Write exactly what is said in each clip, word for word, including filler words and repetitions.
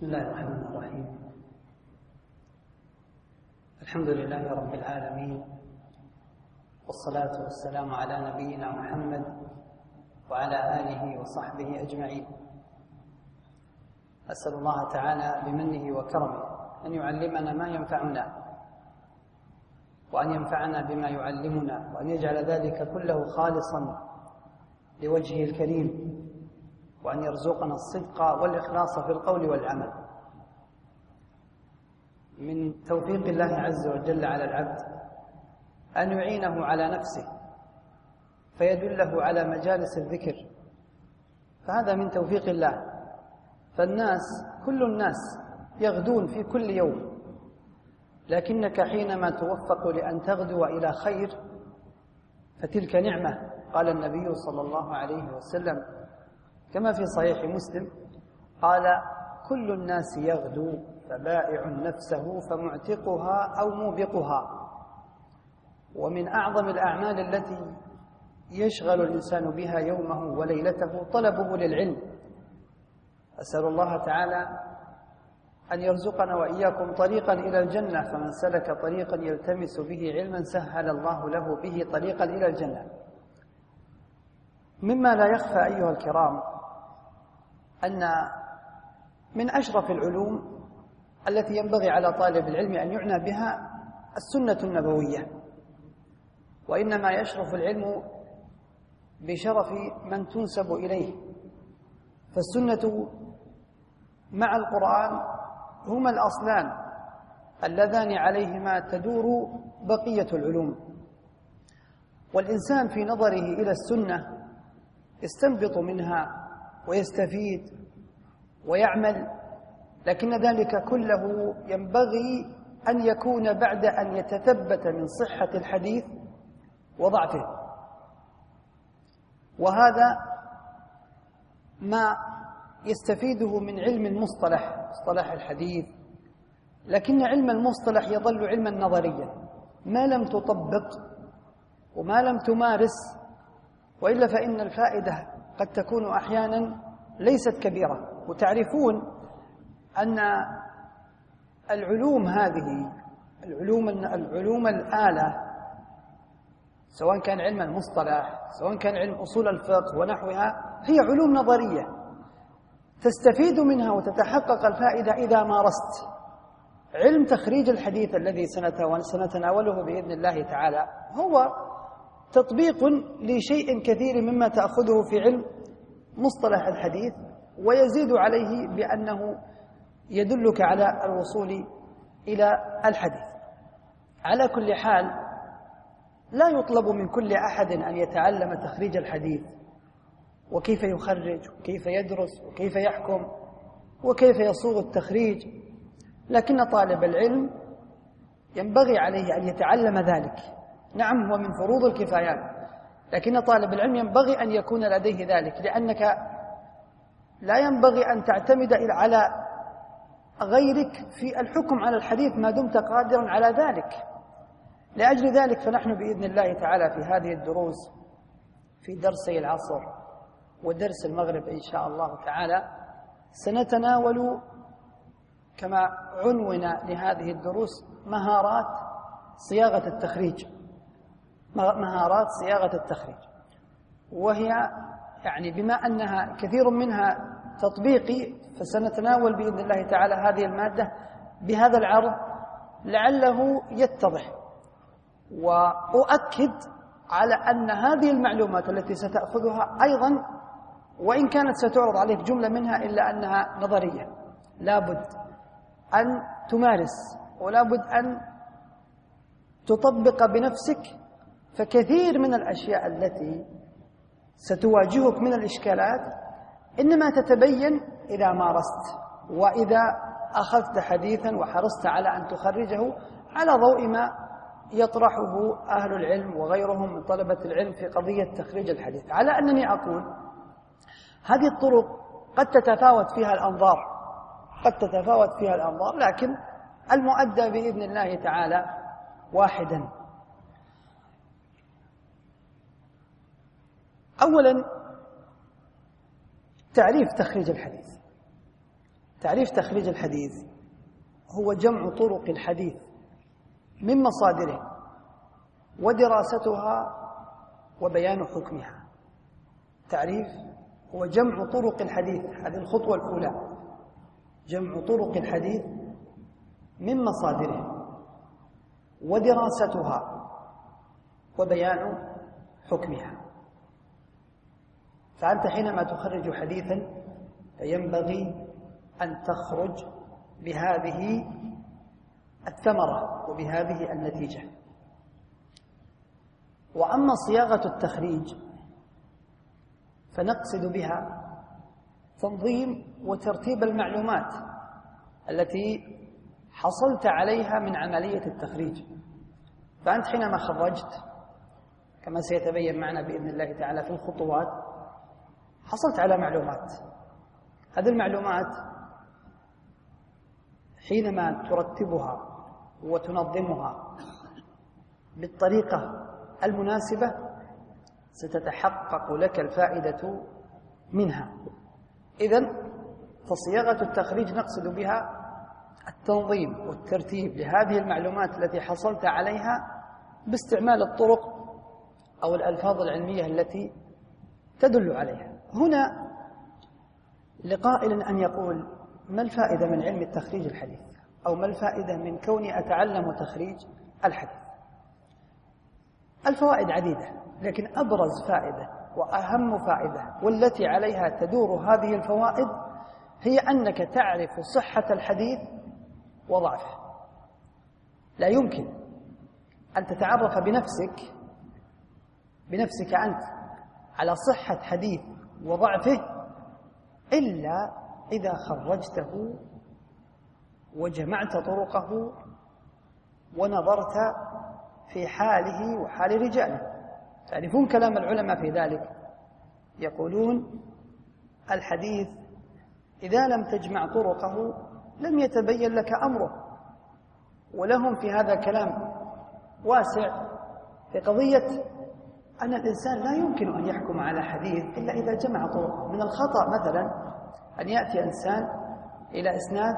بسم الله الرحمن الرحيم. الحمد لله رب العالمين، والصلاة والسلام على نبينا محمد وعلى آله وصحبه أجمعين. أسأل الله تعالى بمنه وكرمه أن يعلمنا ما ينفعنا، وأن ينفعنا بما يعلمنا، وأن يجعل ذلك كله خالصا لوجهه الكريم، وأن يرزقنا الصدق والإخلاص في القول والعمل. من توفيق الله عز وجل على العبد أن يعينه على نفسه فيدله على مجالس الذكر، فهذا من توفيق الله. فالناس كل الناس يغدون في كل يوم، لكنك حينما توفق لأن تغدو إلى خير فتلك نعمة. قال النبي صلى الله عليه وسلم كما في صحيح مسلم قال: كل الناس يغدو فبائع نفسه فمعتقها أو موبقها. ومن أعظم الأعمال التي يشغل الإنسان بها يومه وليلته طلبه للعلم. أسأل الله تعالى أن يرزقنا وإياكم طريقا إلى الجنة، فمن سلك طريقا يلتمس به علما سهل الله له به طريقا إلى الجنة. مما لا يخفى أيها الكرام أن من أشرف العلوم التي ينبغي على طالب العلم أن يعنى بها السنة النبوية، وإنما يشرف العلم بشرف من تنسب إليه، فالسنة مع القرآن هما الأصلان اللذان عليهما تدور بقية العلوم. والإنسان في نظره إلى السنة يستنبط منها ويستفيد ويعمل، لكن ذلك كله ينبغي أن يكون بعد أن يتثبت من صحة الحديث وضعفه، وهذا ما يستفيده من علم المصطلح، مصطلح الحديث. لكن علم المصطلح يظل علما نظريا ما لم تطبق وما لم تمارس، وإلا فإن الفائدة قد تكون أحيانا ليست كبيرة. وتعرفون أن العلوم هذه العلوم العلوم الآلة، سواء كان علم المصطلح سواء كان علم أصول الفقه ونحوها، هي علوم نظرية تستفيد منها وتتحقق الفائدة إذا مارست. علم تخريج الحديث الذي سنتناوله بإذن الله تعالى هو تطبيق لشيء كثير مما تأخذه في علم مصطلح الحديث، ويزيد عليه بأنه يدلك على الوصول إلى الحديث. على كل حال، لا يطلب من كل أحد أن يتعلم تخريج الحديث وكيف يخرج وكيف يدرس وكيف يحكم وكيف يصوغ التخريج، لكن طالب العلم ينبغي عليه أن يتعلم ذلك. نعم، هو من فروض الكفايات، لكن طالب العلم ينبغي أن يكون لديه ذلك، لأنك لا ينبغي أن تعتمد على غيرك في الحكم على الحديث ما دمت قادرا على ذلك. لأجل ذلك فنحن بإذن الله تعالى في هذه الدروس، في درسي العصر ودرس المغرب إن شاء الله تعالى، سنتناول كما عنونا لهذه الدروس مهارات صياغة التخريج. مهارات صياغة التخريج، وهي يعني بما أنها كثير منها تطبيقي، فسنتناول بإذن الله تعالى هذه المادة بهذا العرض لعله يتضح. وأؤكد على أن هذه المعلومات التي ستأخذها أيضا وإن كانت ستعرض عليك جملة منها إلا أنها نظرية، لابد أن تمارس ولابد أن تطبق بنفسك. فكثير من الأشياء التي ستواجهك من الإشكالات إنما تتبين إذا مارست، وإذا أخذت حديثا وحرصت على أن تخرجه على ضوء ما يطرحه أهل العلم وغيرهم من طلبة العلم في قضية تخريج الحديث. على أنني أقول هذه الطرق قد تتفاوت فيها الأنظار قد تتفاوت فيها الأنظار لكن المؤدى بإذن الله تعالى واحدا. أولا، تعريف تخريج الحديث. تعريف تخريج الحديث هو جمع طرق الحديث من مصادره ودراستها وبيان حكمها. تعريف هو جمع طرق الحديث، هذه الخطوة الأولى، جمع طرق الحديث من مصادره ودراستها وبيان حكمها. فأنت حينما تخرج حديثا فينبغي أن تخرج بهذه الثمرة وبهذه النتيجة. وأما صياغة التخريج فنقصد بها تنظيم وترتيب المعلومات التي حصلت عليها من عملية التخريج. فأنت حينما خرجت كما سيتبين معنا بإذن الله تعالى في الخطوات حصلت على معلومات. هذه المعلومات حينما ترتبها وتنظمها بالطريقة المناسبة ستتحقق لك الفائدة منها. إذن فصياغة التخريج نقصد بها التنظيم والترتيب لهذه المعلومات التي حصلت عليها باستعمال الطرق أو الألفاظ العلمية التي تدل عليها. هنا لقائل أن يقول: ما الفائدة من علم التخريج الحديث؟ أو ما الفائدة من كوني أتعلم تخريج الحديث؟ الفوائد عديدة، لكن أبرز فائدة وأهم فائدة والتي عليها تدور هذه الفوائد هي أنك تعرف صحة الحديث وضعفه. لا يمكن أن تتعرف بنفسك بنفسك أنت على صحة حديث وضعفه إلا إذا خرجته وجمعت طرقه ونظرت في حاله وحال رجاله. تعرفون كلام العلماء في ذلك، يقولون: الحديث إذا لم تجمع طرقه لم يتبين لك أمره. ولهم في هذا كلام واسع في قضية أن الإنسان لا يمكن أن يحكم على حديث إلا إذا جمع طرقه. من الخطأ مثلا أن يأتي إنسان إلى إسناد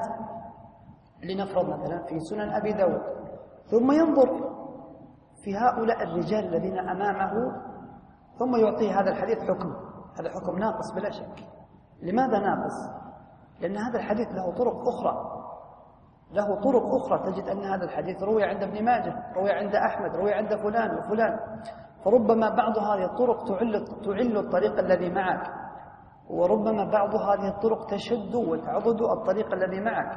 لنفرض مثلا في سنن أبي داود، ثم ينظر في هؤلاء الرجال الذين أمامه ثم يعطيه هذا الحديث حكم. هذا حكم ناقص بلا شك. لماذا ناقص؟ لأن هذا الحديث له طرق أخرى له طرق أخرى تجد أن هذا الحديث روي عند ابن ماجه، روي عند أحمد، روي عند فلان وفلان. فربما بعض هذه الطرق تعل, تعل الطريق الذي معك، وربما بعض هذه الطرق تشد وتعضد الطريق الذي معك.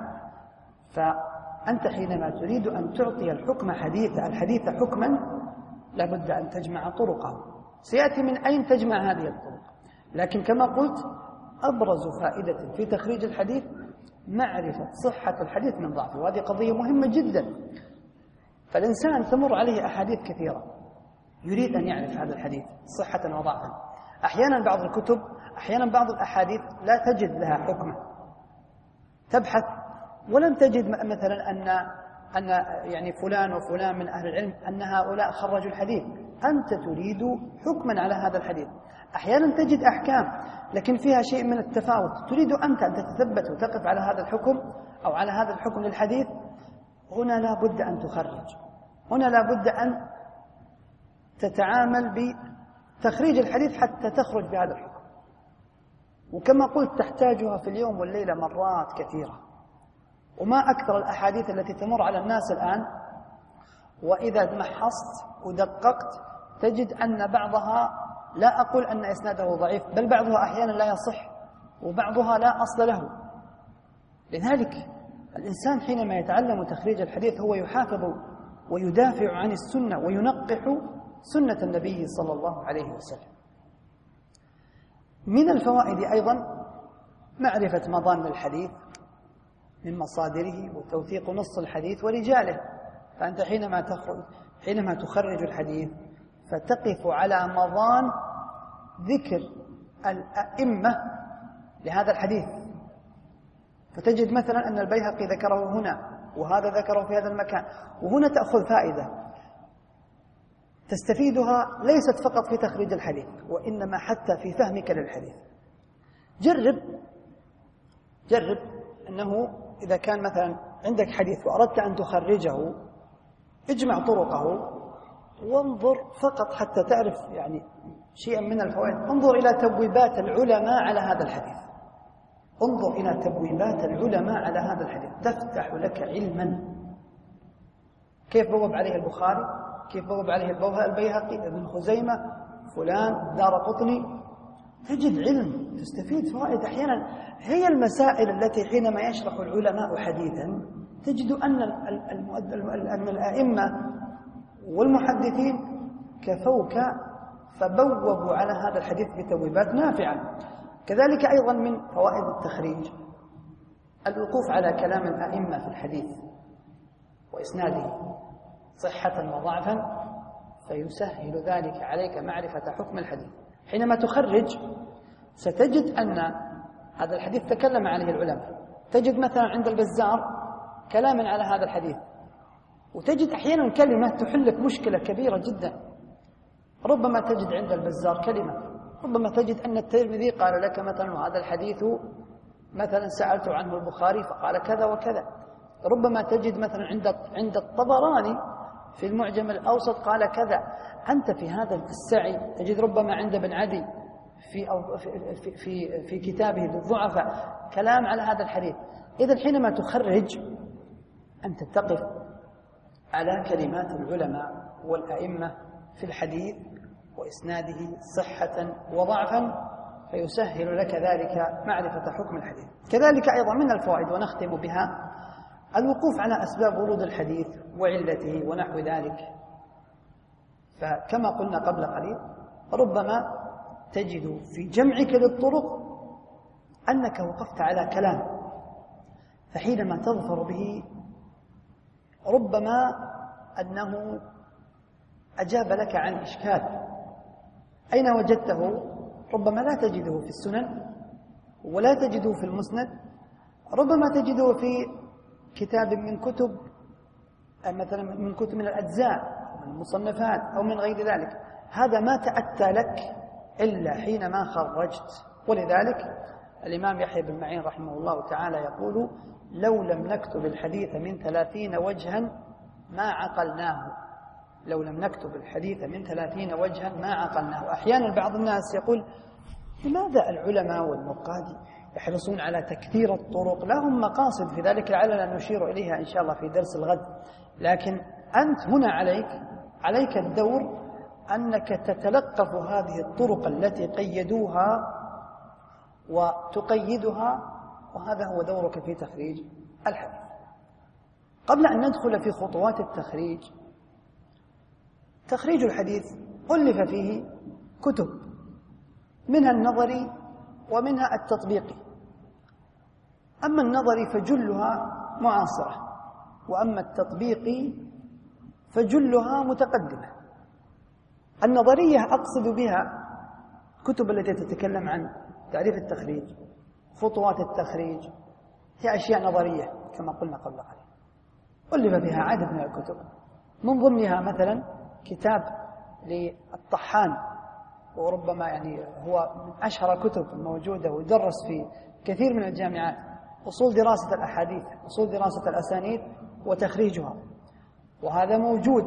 فأنت حينما تريد أن تعطي الحكم حديث الحديث حكما لابد أن تجمع طرقه. سيأتي من أين تجمع هذه الطرق، لكن كما قلت أبرز فائدة في تخريج الحديث معرفة صحة الحديث من ضعفه، وهذه قضية مهمة جدا. فالإنسان تمر عليه أحاديث كثيرة يريد أن يعرف هذا الحديث صحة وضعفا. أحيانا بعض الكتب أحيانا بعض الأحاديث لا تجد لها حكمة، تبحث ولم تجد مثلا أن أن يعني فلان وفلان من أهل العلم أن هؤلاء خرجوا الحديث. أنت تريد حكما على هذا الحديث. أحيانا تجد أحكام لكن فيها شيء من التفاوت، تريد أنت أن تتثبت وتقف على هذا الحكم أو على هذا الحكم للحديث. هنا لا بد أن تخرج، هنا لا بد أن تتعامل بتخريج الحديث حتى تخرج بهذا الحكم. وكما قلت تحتاجها في اليوم والليلة مرات كثيرة. وما أكثر الأحاديث التي تمر على الناس الآن، وإذا محصت ودققت تجد أن بعضها لا أقول أن إسناده ضعيف، بل بعضها أحيانا لا يصح وبعضها لا أصل له. لذلك الإنسان حينما يتعلم تخريج الحديث هو يحافظ ويدافع عن السنة وينقح سنة النبي صلى الله عليه وسلم. من الفوائد أيضا معرفة مضامن الحديث من مصادره وتوثيق نص الحديث ورجاله. فأنت حينما تخرج حينما تخرج الحديث فتقف على مضان ذكر الأئمة لهذا الحديث، فتجد مثلا أن البيهقي ذكره هنا وهذا ذكره في هذا المكان. وهنا تأخذ فائدة تستفيدها ليست فقط في تخريج الحديث وإنما حتى في فهمك للحديث. جرب جرب أنه إذا كان مثلا عندك حديث وأردت أن تخرجه اجمع طرقه وانظر فقط حتى تعرف يعني شيئا من الفوائد. انظر إلى تبويبات العلماء على هذا الحديث، انظر إلى تبويبات العلماء على هذا الحديث تفتح لك علما. كيف بوب عليه البخاري، كيف بوب عليه البيهقي، ابن خزيمة، فلان، دارقطني، تجد علم، تستفيد فوائد. أحيانا هي المسائل التي حينما يشرح العلماء حديثا تجد أن أن الأئمة والمحدثين كفوك فبوبوا على هذا الحديث بتبويبات نافعة. كذلك أيضا من فوائد التخريج الوقوف على كلام الأئمة في الحديث وإسناده صحة وضعفا، فيسهل ذلك عليك معرفة حكم الحديث. حينما تخرج ستجد أن هذا الحديث تكلم عليه العلماء، تجد مثلا عند البزار كلاما على هذا الحديث، وتجد أحيانا كلمة تحل لك مشكلة كبيرة جدا. ربما تجد عند البزار كلمة، ربما تجد أن الترمذي قال لك مثلا وهذا الحديث مثلا سألت عنه البخاري فقال كذا وكذا. ربما تجد مثلا عند عند الطبراني في المعجم الأوسط قال كذا. أنت في هذا السعي تجد ربما عند ابن عدي في في في, في كتابه للضعفاء كلام على هذا الحديث. إذا حينما تخرج أنت تقف على كلمات العلماء والأئمة في الحديث وإسناده صحة وضعفا، فيسهل لك ذلك معرفة حكم الحديث. كذلك أيضا من الفوائد ونختم بها الوقوف على أسباب ورود الحديث وعلته ونحو ذلك. فكما قلنا قبل قليل ربما تجد في جمعك للطرق أنك وقفت على كلام، فحينما تظفر به ربما أنه أجاب لك عن إشكال أين وجدته، ربما لا تجده في السنن ولا تجده في المسند، ربما تجده في كتاب من كتب مثلا من كتب من الأجزاء أو من المصنفات أو من غير ذلك. هذا ما تأتى لك إلا حينما خرجت. ولذلك الإمام يحيى بن معين رحمه الله تعالى يقول لو لم نكتب الحديث من ثلاثين وجها ما عقلناه، لو لم نكتب الحديث من ثلاثين وجها ما عقلناه. أحيانا بعض الناس يقول لماذا العلماء والنقاد يحرصون على تكثير الطرق؟ لهم مقاصد في ذلك لعلنا نشير إليها إن شاء الله في درس الغد. لكن أنت هنا عليك عليك الدور أنك تتلقف هذه الطرق التي قيدوها وتقيدها، وهذا هو دورك في تخريج الحديث. قبل أن ندخل في خطوات التخريج، تخريج الحديث ألف فيه كتب منها النظري ومنها التطبيقي. أما النظري فجلها معاصرة، وأما التطبيقي فجلها متقدمة. النظرية أقصد بها كتب التي تتكلم عن تعريف التخريج، خطوات التخريج، هي أشياء نظرية كما قلنا قبل قليل، ألف بها عدد من الكتب. من ضمنها مثلا كتاب للطحان، وربما يعني هو من أشهر كتب موجودة ويدرس في كثير من الجامعات، أصول دراسة الأحاديث، أصول دراسة الأسانيد وتخريجها. وهذا موجود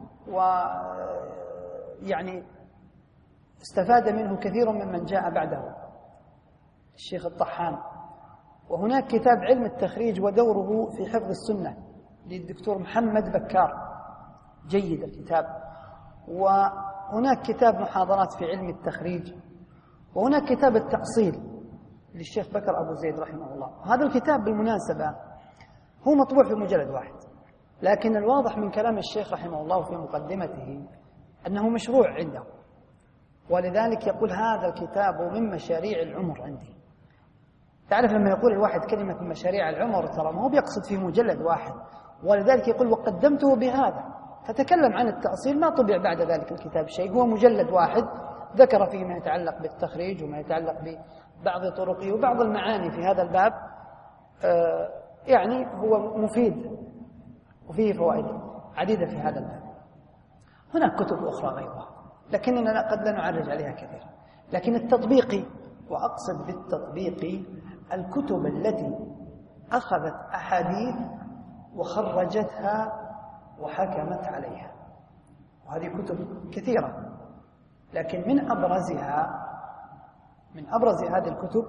ويعني استفاد منه كثير ممن جاء بعده الشيخ الطحان. وهناك كتاب علم التخريج ودوره في حفظ السنة للدكتور محمد بكار، جيد الكتاب. وهناك كتاب محاضرات في علم التخريج، وهناك كتاب التأصيل للشيخ بكر أبو زيد رحمه الله. هذا الكتاب بالمناسبة هو مطبوع في مجلد واحد، لكن الواضح من كلام الشيخ رحمه الله في مقدمته أنه مشروع عنده، ولذلك يقول هذا الكتاب من مشاريع العمر عندي. تعرف لما يقول الواحد كلمة من مشاريع العمر ترى ما هو بيقصد في مجلد واحد، ولذلك يقول وقدمته بهذا. فتكلم عن التأصيل، ما طبع بعد ذلك الكتاب شيء، هو مجلد واحد ذكر فيه ما يتعلق بالتخريج وما يتعلق ببعض طرقه وبعض المعاني في هذا الباب. آه يعني هو مفيد وفيه فوائد عديدة في هذا الباب. هناك كتب أخرى غيرها لكننا قد لا نعرج عليها كثيرا. لكن التطبيقي، وأقصد بالتطبيقي الكتب التي أخذت أحاديث وخرجتها وحكمت عليها، وهذه كتب كثيرة، لكن من أبرزها من أبرز هذه الكتب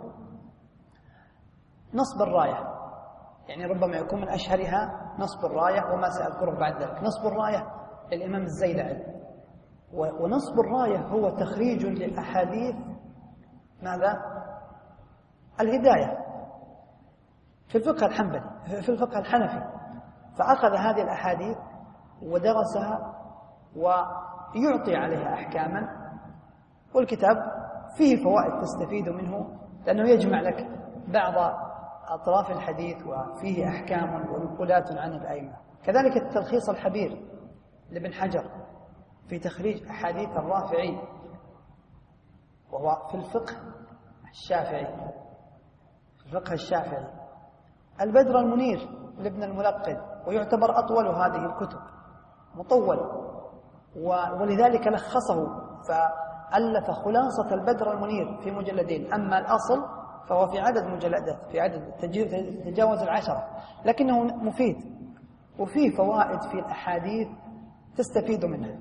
نصب الراية، يعني ربما يكون من أشهرها نصب الراية وما سأذكره بعد ذلك. نصب الراية للإمام الزيلعي، ونصب الراية هو تخريج للأحاديث ماذا؟ الهداية في الفقه الحنبلي في الفقه الحنفي، فأخذ هذه الأحاديث ودرسها ويعطي عليها أحكاما، والكتاب فيه فوائد تستفيد منه، لأنه يجمع لك بعض أطراف الحديث وفيه أحكام ونقولات عن الأئمة. كذلك التلخيص الحبير لابن حجر في تخريج أحاديث الرافعي، وهو في الفقه الشافعي في الفقه الشافعي. البدر المنير لابن الملقن، ويعتبر أطول هذه الكتب، مطول، ولذلك لخصه فألف خلاصة البدر المنير في مجلدين، أما الأصل فهو في عدد مجلدات، في عدد تجاوز العشرة، لكنه مفيد وفيه فوائد في الأحاديث تستفيد منها.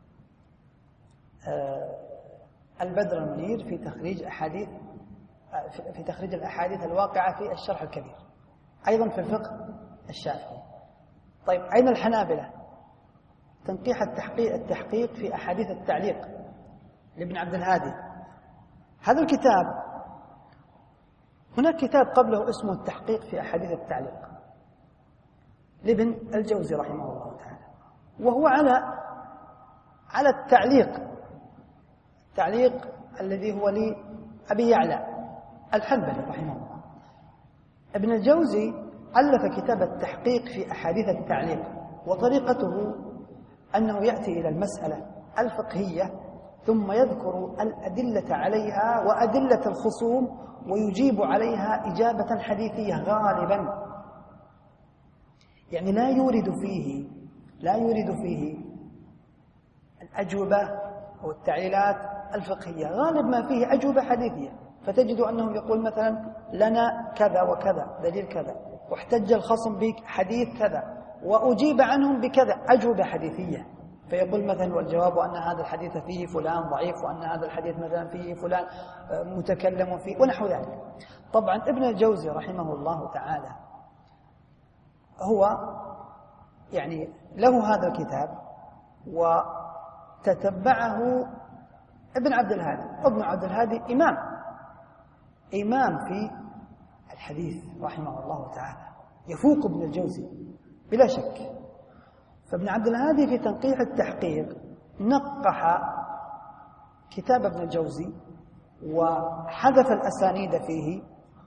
البدر المنير في تخريج أحاديث في تخريج الأحاديث الواقعة في الشرح الكبير، أيضا في الفقه الشافعي. طيب، أين الحنابلة؟ تنقيح التحقيق التحقيق في أحاديث التعليق لابن عبد الهادي. هذا الكتاب، هناك كتاب قبله اسمه التحقيق في أحاديث التعليق لابن الجوزي رحمه الله تعالى، وهو على على التعليق التعليق الذي هو لأبي يعلى الحنبلي رحمه الله. ابن الجوزي ألف كتاب التحقيق في أحاديث التعليق، وطريقته أنه يأتي إلى المسألة الفقهية ثم يذكر الأدلة عليها وأدلة الخصوم ويجيب عليها إجابة حديثية غالبا، يعني لا يورد فيه لا يورد فيه الأجوبة أو التعليلات الفقهية، غالب ما فيه أجوبة حديثية، فتجد أنه يقول مثلا لنا كذا وكذا دليل كذا، واحتج الخصم بحديث كذا وأجيب عنهم بكذا، أجوبة حديثية. فيقول مثلا والجواب أن هذا الحديث فيه فلان ضعيف، وأن هذا الحديث مثلا فيه فلان متكلم فيه، ونحو ذلك. طبعا ابن الجوزي رحمه الله تعالى هو يعني له هذا الكتاب، وتتبعه ابن عبد الهادي. ابن عبد الهادي إمام إمام في الحديث رحمه الله تعالى، يفوق ابن الجوزي بلا شك. فابن عبد الهادي في تنقيح التحقيق نقح كتاب ابن الجوزي وحذف الأسانيد فيه،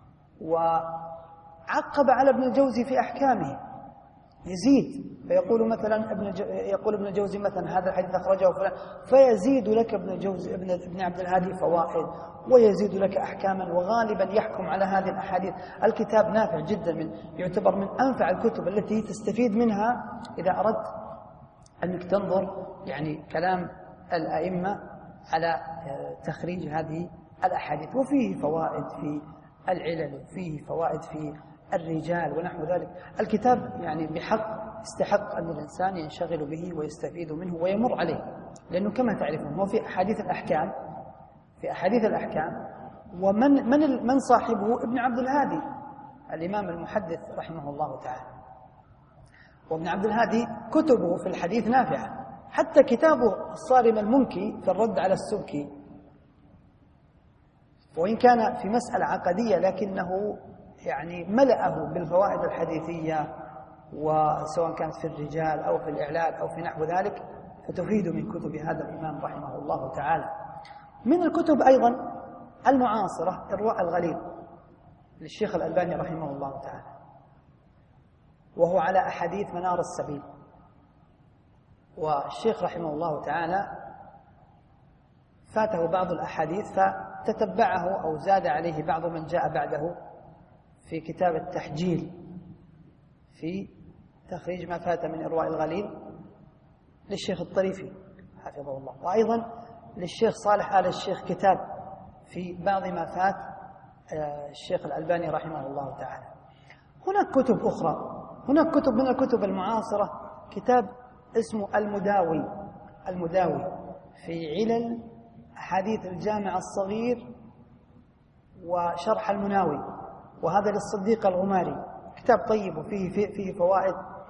وعقب على ابن الجوزي في أحكامه، يزيد فيقول مثلا ابن جو... يقول ابن الجوزي مثلا هذا الحديث أخرجه فلان، فيزيد لك ابن الجوزي ابن ابن عبد الهادي فوائد، ويزيد لك أحكاما، وغالبا يحكم على هذه الأحاديث. الكتاب نافع جدا، من يعتبر من أنفع الكتب التي تستفيد منها إذا أردت أنك تنظر يعني كلام الأئمة على تخريج هذه الأحاديث. وفيه فوائد في العلل، وفيه فوائد في الرجال ونحو ذلك. الكتاب يعني بحق استحق أن الإنسان ينشغل به ويستفيد منه ويمر عليه، لأنه كما تعرفون هو في أحاديث الأحكام في أحاديث الأحكام ومن من من صاحبه ابن عبد الهادي الإمام المحدث رحمه الله تعالى. وابن عبد الهادي كتبه في الحديث نافعة، حتى كتابه الصارم المنكي في الرد على السبكي، وإن كان في مسألة عقدية لكنه يعني ملأه بالفوائد الحديثية، وسواء كانت في الرجال أو في الإعلال أو في نحو ذلك، فتفيد من كتب هذا الإمام رحمه الله تعالى. من الكتب أيضا المعاصرة إرواء الغليل للشيخ الألباني رحمه الله تعالى، وهو على أحاديث منار السبيل. والشيخ رحمه الله تعالى فاته بعض الأحاديث فتتبعه أو زاد عليه بعض من جاء بعده في كتاب التحجيل في تخريج ما فات من إرواء الغليل للشيخ الطريفي حفظه الله، وأيضا للشيخ صالح آل الشيخ كتاب في بعض ما فات الشيخ الألباني رحمه الله تعالى. هناك كتب أخرى، هناك كتب من الكتب المعاصرة، كتاب اسمه المداوي المداوي في علل أحاديث الجامع الصغير وشرح المناوي، وهذا للصديق الغماري، كتاب طيب وفيه فيه, فيه فوائد.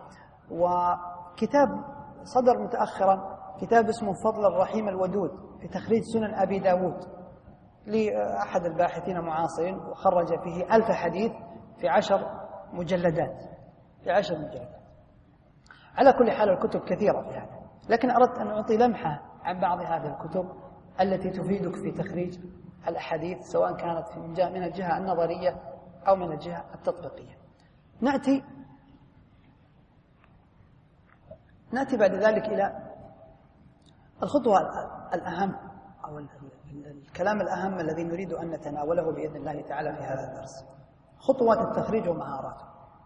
وكتاب صدر متأخرا كتاب اسمه فضل الرحيم الودود في تخريج سنن أبي داود لأحد الباحثين معاصرين، وخرج فيه ألف حديث في عشر مجلدات في عشر مجلدات. على كل حال الكتب كثيرة في هذا، لكن أردت أن أعطي لمحة عن بعض هذه الكتب التي تفيدك في تخريج الأحاديث، سواء كانت من الجهة النظرية أو من الجهة التطبيقية. نأتي نأتي بعد ذلك إلى الخطوة الأهم أو الكلام الأهم الذي نريد أن نتناوله بإذن الله تعالى في هذا الدرس، خطوات التخريج ومهاراته.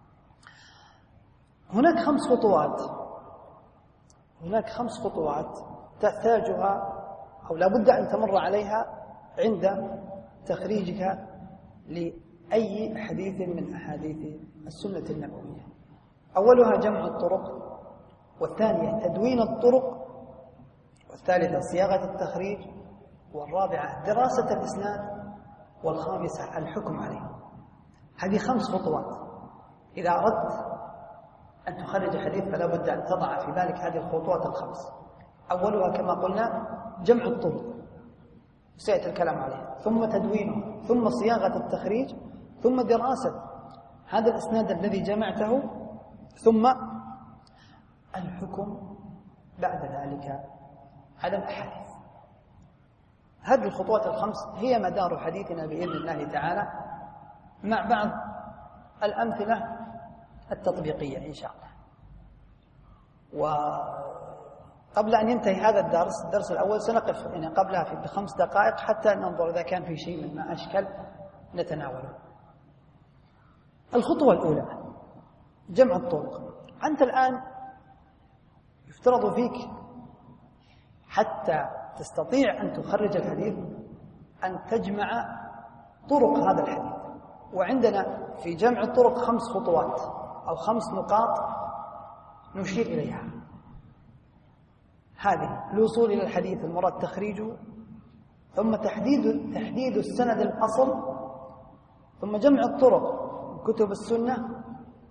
هناك خمس خطوات هناك خمس خطوات تحتاجها أو لا بد أن تمر عليها عند تخريجك لأي حديث من أحاديث السنة النبوية. أولها جمع الطرق، والثانية تدوين الطرق، والثالثة صياغة التخريج، والرابعة دراسة الإسناد، والخامسة الحكم عليه. هذه خمس خطوات. إذا أردت أن تخرج حديث فلا بد أن تضع في بالك هذه الخطوات الخمس. أولها كما قلنا جمع الطرق، سيأتي الكلام عليه، ثم تدوينه، ثم صياغة التخريج، ثم دراسة هذا الإسناد الذي جمعته، ثم الحكم بعد ذلك على الأحاديث. هذه الخطوات الخمس هي مدار حديثنا بإذن الله تعالى، مع بعض الأمثلة التطبيقية إن شاء الله. وقبل أن ينتهي هذا الدرس الدرس الأول سنقف يعني قبلها في بخمس دقائق حتى ننظر إذا كان في شيء مما أشكل نتناوله. الخطوة الأولى جمع الطرق. أنت الآن يفترض فيك حتى تستطيع أن تخرج الحديث أن تجمع طرق هذا الحديث، وعندنا في جمع الطرق خمس خطوات أو خمس نقاط نشير إليها. هذه الوصول إلى الحديث المراد تخريجه، ثم تحديد تحديد السند الأصل، ثم جمع الطرق كتب السنة،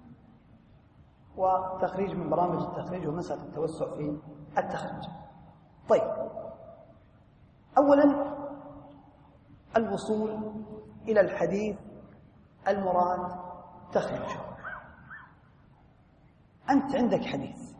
وتخريج من برامج التخريج ومسألة التوسع في التخريج. طيب، أولا الوصول إلى الحديث المراد تخريجه. أنت عندك حديث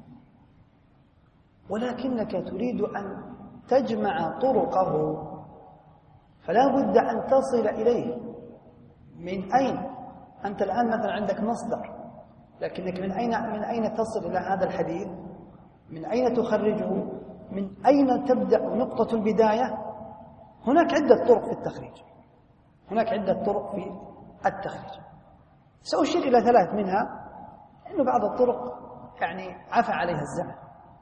ولكنك تريد أن تجمع طرقه، فلا بد أن تصل إليه. من أين؟ أنت الآن مثلا عندك مصدر، لكنك من أين من أين تصل إلى هذا الحديث؟ من أين تخرجه؟ من أين تبدأ نقطة البداية؟ هناك عدة طرق في التخريج هناك عدة طرق في التخريج سأشير إلى ثلاث منها، إنه بعض الطرق يعني عفى عليها الزمن.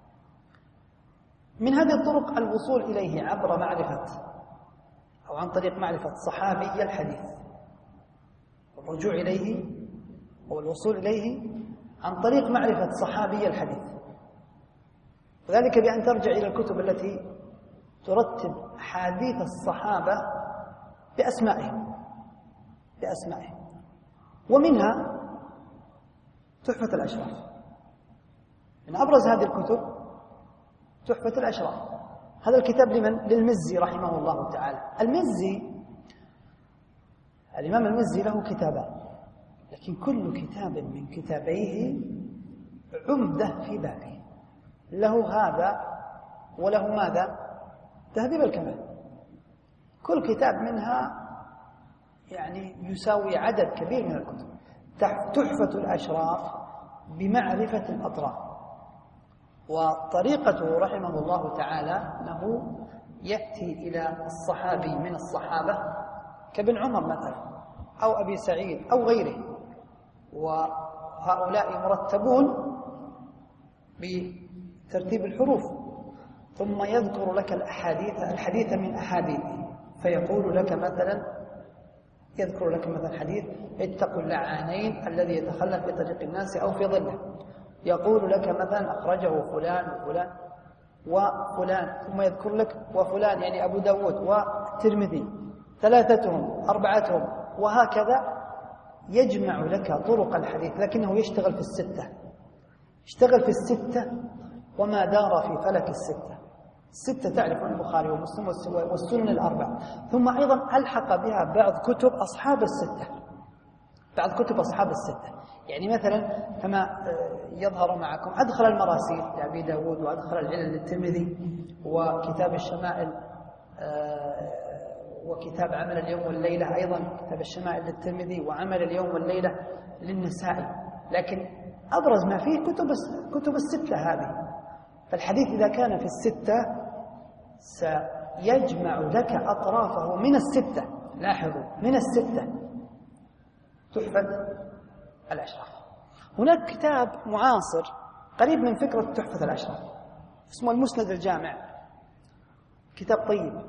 من هذه الطرق الوصول إليه عبر معرفة أو عن طريق معرفة صحابي الحديث، والرجوع إليه أو الوصول إليه عن طريق معرفة صحابي الحديث، وذلك بأن ترجع إلى الكتب التي ترتب حديث الصحابة بأسمائهم بأسمائهم ومنها تحفة الأشراف. من أبرز هذه الكتب تحفة الأشراف. هذا الكتاب لمن؟ للمزي رحمه الله تعالى. المزي الإمام المزي له كتابان، لكن كل كتاب من كتابيه عمدة في بابه، له هذا وله ماذا؟ تهذيب الكمال. كل كتاب منها يعني يساوي عدد كبير من الكتب. تحفة الأشراف بمعرفة الأطراف. وطريقته رحمه الله تعالى أنه يأتي إلى الصحابي من الصحابة كابن عمر مثلا أو أبي سعيد أو غيره، وهؤلاء مرتبون بترتيب الحروف، ثم يذكر لك الأحاديث الحديث من أحاديثه، فيقول لك مثلا يذكر لك مثلا حديث اتقوا اللعانين الذي يتخلف في طريق الناس أو في ظله، يقول لك مثلا أخرجه فلان وفلان وفلان، ثم يذكر لك وفلان يعني أبو داود والترمذي ثلاثتهم أربعتهم، وهكذا يجمع لك طرق الحديث، لكنه يشتغل في الستة، اشتغل في الستة وما دار في فلك الستة. الستة تعرف البخاري ومسلم والسنن الأربع، ثم أيضا ألحق بها بعض كتب أصحاب الستة، بعض كتب أصحاب الستة، يعني مثلا كما يظهر معكم أدخل المراسيل لأبي داود، وأدخل العلل للترمذي، وكتاب الشمائل وكتاب عمل اليوم والليلة أيضا كتاب الشمائل للترمذي، وعمل اليوم والليلة للنسائي، لكن أبرز ما فيه كتب كتب الستة هذه. فالحديث إذا كان في الستة سيجمع لك أطرافه من الستة، لاحظوا من الستة، تحفة الأشراف. هناك كتاب معاصر قريب من فكرة تحفة الأشراف اسمه المسند الجامع، كتاب طيب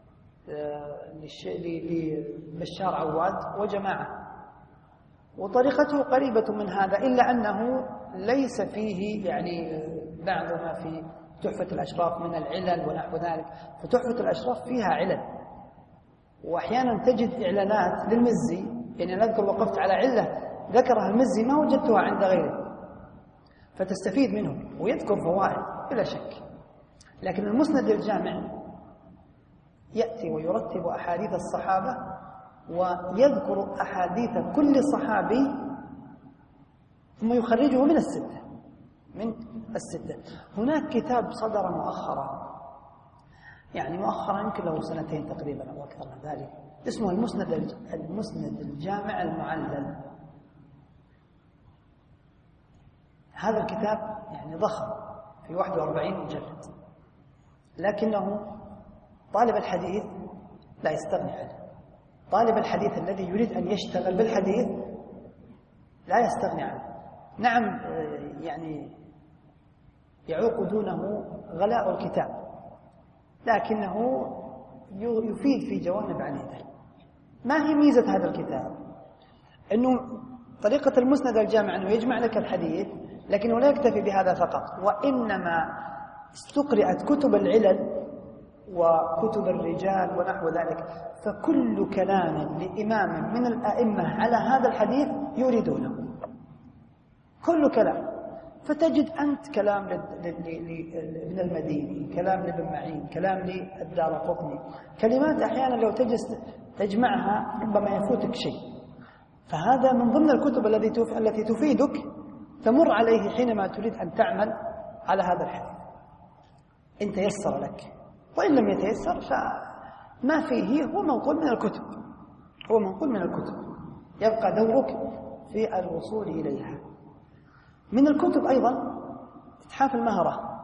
لبشار عواد وجماعة، وطريقته قريبة من هذا، إلا أنه ليس فيه يعني بعض ما في تحفة الأشراف من العلل ونحو ذلك. فتحفة الأشراف فيها علل، وأحيانا تجد إعلانات للمزي، يعني أنا أذكر وقفت على علة ذكرها المزي ما وجدتها عند غيره، فتستفيد منه ويذكر فوائد بلا شك. لكن المسند الجامع يأتي ويرتب أحاديث الصحابة ويذكر أحاديث كل صحابي ثم يخرجه من الستة من الستة. هناك كتاب صدر مؤخرا، يعني مؤخرا يمكن له سنتين تقريبا أو أكثر من ذلك، اسمه المسند المسند الجامع المعلل. هذا الكتاب يعني ضخم في واحد وأربعين مجلد، لكنه طالب الحديث لا يستغني عنه. طالب الحديث الذي يريد أن يشتغل بالحديث لا يستغني عنه. نعم يعني يعوق دونه غلاء الكتاب، لكنه يفيد في جوانب عديدة. ما هي ميزة هذا الكتاب؟ أنه طريقة المسند الجامع أنه يجمع لك الحديث، لكنه لا يكتفي بهذا فقط، وإنما استقرأت كتب العلل وكتب الرجال ونحو ذلك، فكل كلام لإمام من الأئمة على هذا الحديث يريدونه، كل كلام. فتجد أنت كلام لابن المديني، كلام لابن معين، كلام للدارقطني، كلمات أحيانا لو تجلس تجمعها ربما يفوتك شيء. فهذا من ضمن الكتب التي تفيدك تمر عليه حينما تريد أن تعمل على هذا الحديث، إن تيسر لك، وإن لم يتيسر فما فيه هو منقول من الكتب، هو منقول من الكتب، يبقى دورك في الوصول إليها. من الكتب أيضا إتحاف المهرة.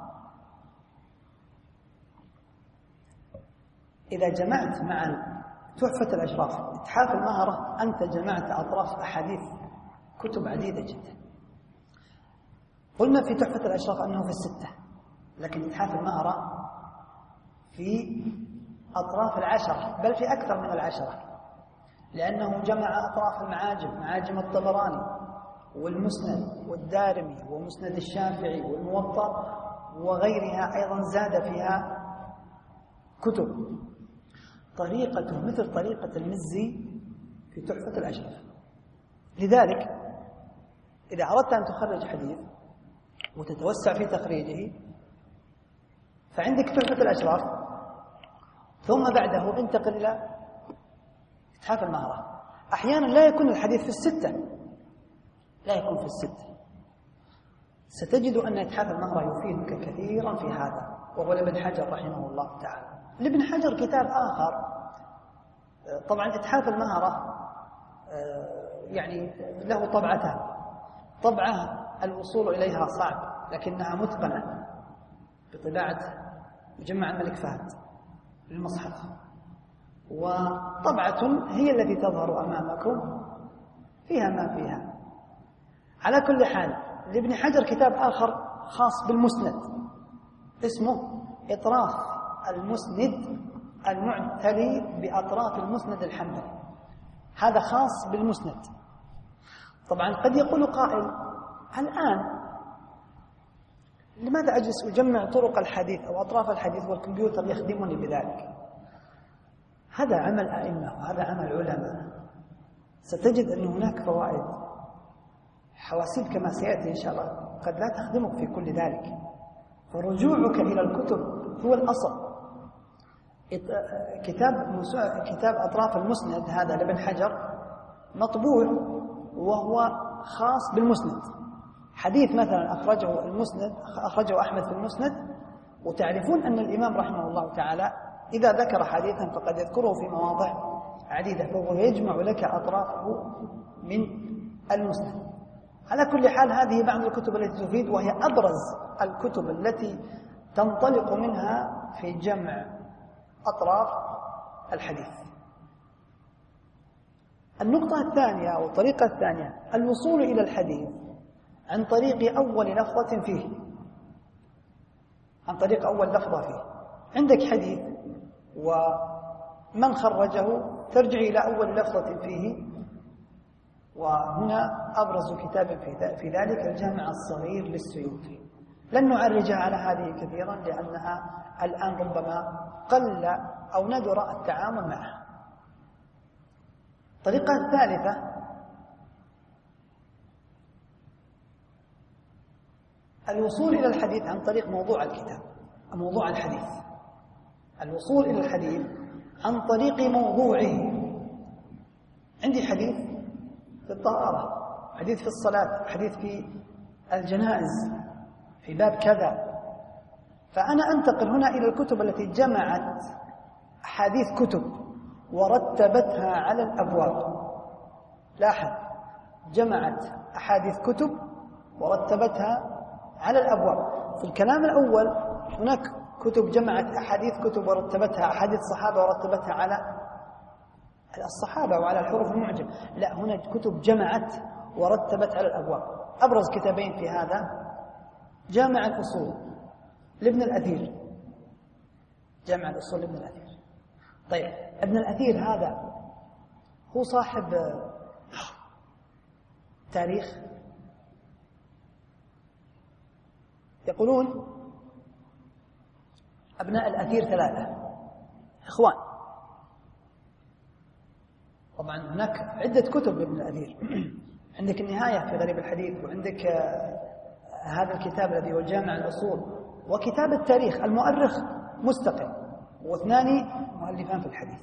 إذا جمعت مع تحفة الأشراف إتحاف المهرة أنت جمعت أطراف أحاديث كتب عديدة جدا. قلنا في تحفة الأشراف أنه في الستة، لكن إتحاف المهرة في أطراف العشرة، بل في أكثر من العشرة، لأنه جمع أطراف المعاجم، معاجم الطبراني والمسند والدارمي ومسند الشافعي والموطأ وغيرها، أيضا زاد فيها كتب. طريقته مثل طريقة المزي في تحفة الأشراف. لذلك إذا أردت أن تخرج حديث وتتوسع في تخريجه فعندك تحفة الأشراف، ثم بعده انتقل إلى إتحاف المهرة. أحيانا لا يكون الحديث في الستة، لا يكون في الستة. ستجد أن إتحاف المهرة يفيدك كثيرا في هذا، وهو لابن حجر رحمه الله تعالى. لابن حجر كتاب آخر، طبعا إتحاف المهرة يعني له طبعتان. طبعة الوصول إليها صعب لكنها متقنة بطباعة مجمع الملك فهد للمصحف، وطبعة هي التي تظهر أمامكم فيها ما فيها. على كل حال لابن حجر كتاب آخر خاص بالمسند اسمه إطراف المسند المعتلي بأطراف المسند الحنبلي. هذا خاص بالمسند. طبعا قد يقول قائل الآن لماذا أجلس أجمع طرق الحديث أو أطراف الحديث والكمبيوتر يخدمني بذلك؟ هذا عمل أئمة وهذا عمل علماء. ستجد أن هناك فوائد حواسيب كما سيأتي إن شاء الله قد لا تخدمك في كل ذلك، فرجوعك إلى الكتب هو الأصل. كتاب كتاب أطراف المسند هذا لابن حجر مطبوع وهو خاص بالمسند. حديث مثلا أخرجه المسند أخرجه أحمد في المسند، وتعرفون أن الإمام رحمه الله تعالى إذا ذكر حديثا فقد يذكره في مواضع عديدة، فهو يجمع لك أطرافه من المسند. على كل حال هذه بعض الكتب التي تفيد، وهي أبرز الكتب التي تنطلق منها في جمع أطراف الحديث. النقطة الثانية أو الطريقة الثانية الوصول إلى الحديث عن طريق أول لفظة فيه، عن طريق أول لفظة فيه. عندك حديث ومن خرجه ترجع إلى أول لفظة فيه، وهنا أبرز كتاب في ذلك الجامع الصغير للسيوطي. لن نعرجها على هذه كثيرا لأنها الآن ربما قل أو ندر التعامل معها. الطريقة الثالثة الوصول إلى الحديث عن طريق موضوع الكتاب، موضوع الحديث. الوصول إلى الحديث عن طريق موضوعه. عندي حديث في الطهارة، حديث في الصلاة، حديث في الجنائز، في باب كذا، فأنا أنتقل هنا إلى الكتب التي جمعت أحاديث كتب ورتبتها على الأبواب. لاحظ، جمعت أحاديث كتب ورتبتها على الأبواب. في الكلام الأول هناك كتب جمعت أحاديث كتب ورتبتها أحاديث صحابة ورتبتها على الصحابة وعلى الحروف المعجم. لا، هنا كتب جمعت ورتبت على الأبواب. أبرز كتابين في هذا جامع الأصول لابن الأثير، جامع الأصول لابن الأثير. طيب، ابن الأثير هذا هو صاحب تاريخ. يقولون أبناء الأثير ثلاثة إخوان. طبعا هناك عدة كتب لابن الأثير. عندك النهاية في غريب الحديث، وعندك هذا الكتاب الذي هو جامع الأصول، وكتاب التاريخ. المؤرخ مستقل، واثنان مؤلفان في الحديث.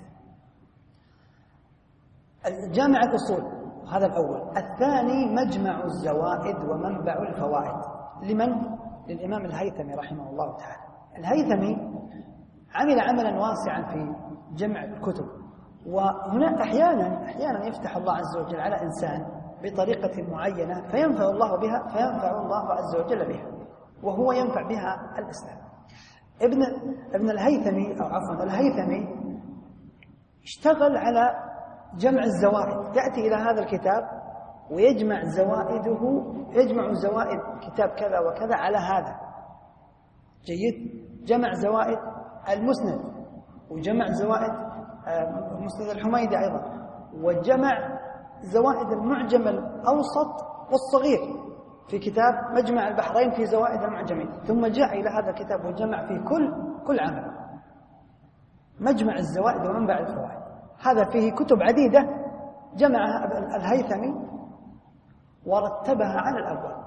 جامع الأصول هذا الأول. الثاني مجمع الزوائد ومنبع الفوائد. لمن؟ للإمام الهيثمي رحمه الله تعالى. الهيثمي عمل عملا واسعا في جمع الكتب، وهناك أحيانا أحيانا يفتح الله عز وجل على إنسان بطريقة معينة فينفع الله بها، فينفع الله عز وجل بها، وهو ينفع بها الإسلام. ابن ابن الهيثمي أو عفوا الهيثمي اشتغل على جمع الزوائد. يأتي إلى هذا الكتاب ويجمع زوائده، يجمع زوائد كتاب كذا وكذا على هذا. جيد. جمع زوائد المسند، وجمع زوائد مسند الحميدي أيضا، وجمع زوائد المعجم الأوسط والصغير في كتاب مجمع البحرين في زوائد المعجمين. ثم جاء إلى هذا الكتاب وجمع فيه كل كل عمل، مجمع الزوائد ومنبع الفوائد. هذا فيه كتب عديدة جمعها الهيثمي ورتبها على الأبواب.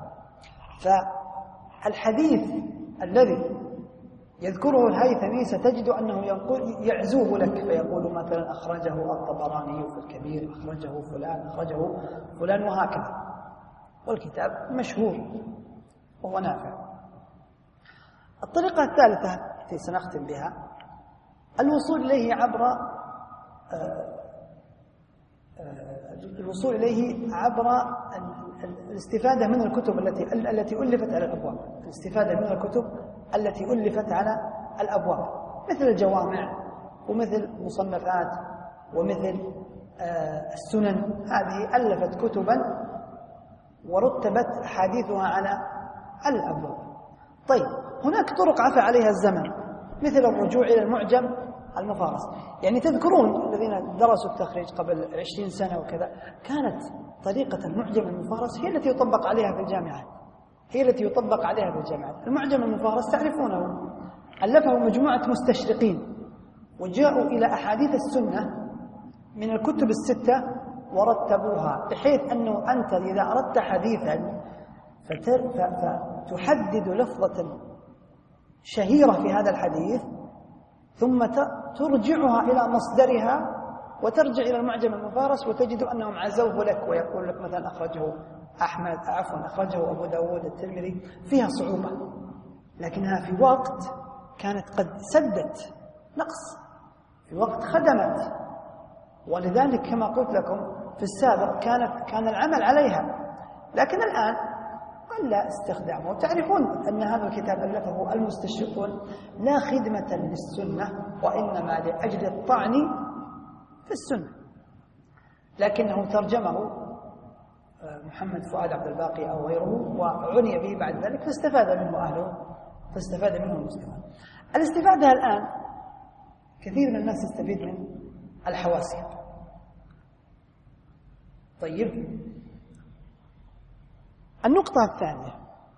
فالحديث الذي يذكره الهيثمي ستجد أنه يقول يعزوه لك، فيقول مثلا أخرجه الطبراني في الكبير، أخرجه فلان، أخرجه فلان، وهكذا. والكتاب مشهور وهو نافع. الطريقة الثالثة التي سنختم بها الوصول إليه عبر الوصول إليه عبر الاستفادة من الكتب التي التي ألفت على الأبواب، الاستفادة من الكتب التي ألفت على الأبواب، مثل الجوامع ومثل مصنفات ومثل السنن. هذه ألفت كتبا ورتبت أحاديثها على الأبواب. طيب، هناك طرق عفى عليها الزمن، مثل الرجوع إلى المعجم المفارس. يعني تذكرون الذين درسوا التخريج قبل عشرين سنة وكذا، كانت طريقة المعجم المفارس هي التي يطبق عليها في الجامعات، هي التي يطبق عليها في الجامعات. المعجم المفارس تعرفونه، ألفه مجموعة مستشرقين وجاءوا إلى أحاديث السنة من الكتب الستة ورتبوها، بحيث أنه أنت إذا أردت حديثا فتحدد لفظة شهيرة في هذا الحديث ثم ترجعها إلى مصدرها وترجع إلى المعجم المفارس وتجد أنهم عزوه لك، ويقول لك مثلا أخرجه أحمد عفوا أخرجه أبو داود الترمذي، فيها صعوبة، لكنها في وقت كانت قد سدت نقص، في وقت خدمت. ولذلك كما قلت لكم في السابق كانت كان العمل عليها، لكن الآن قل استخدامه. وتعرفون أن هذا الكتاب ألفه المستشرقون لا خدمة للسنة وإنما لأجل الطعن في السنة، لكنه ترجمه محمد فؤاد عبد الباقي أو غيره وعني به بعد ذلك، فاستفاد منه أهله، فاستفاد منه المسلمون. الاستفادة الآن كثير من الناس يستفيد من الحواسيب. طيب، النقطة الثانية،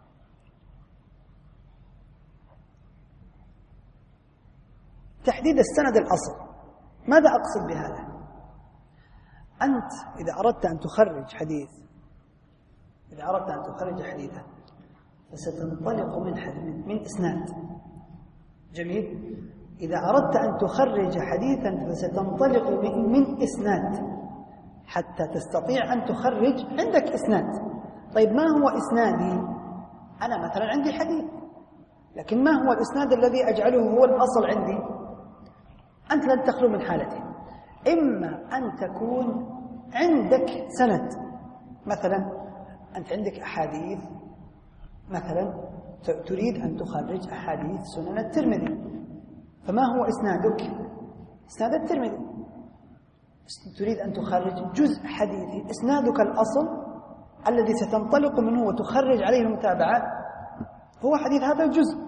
تحديد السند الأصل. ماذا أقصد بهذا؟ أنت إذا أردت أن تخرج حديث إذا أردت أن تخرج حديثا فستنطلق من من إسناد. جميل. إذا أردت أن تخرج حديثا فستنطلق من إسناد حتى تستطيع أن تخرج عندك إسناد. طيب، ما هو إسنادي؟ أنا مثلا عندي حديث، لكن ما هو الإسناد الذي أجعله هو الأصل عندي؟ أنت لن تخلو من حالتين، إما أن تكون عندك سند، مثلا أنت عندك أحاديث، مثلا تريد أن تخرج أحاديث سنن الترمذي، فما هو إسنادك؟ إسناد الترمذي. تريد أن تخرج جزء حديثي، إسنادك الأصل الذي ستنطلق منه وتخرج عليه المتابعة هو حديث هذا الجزء.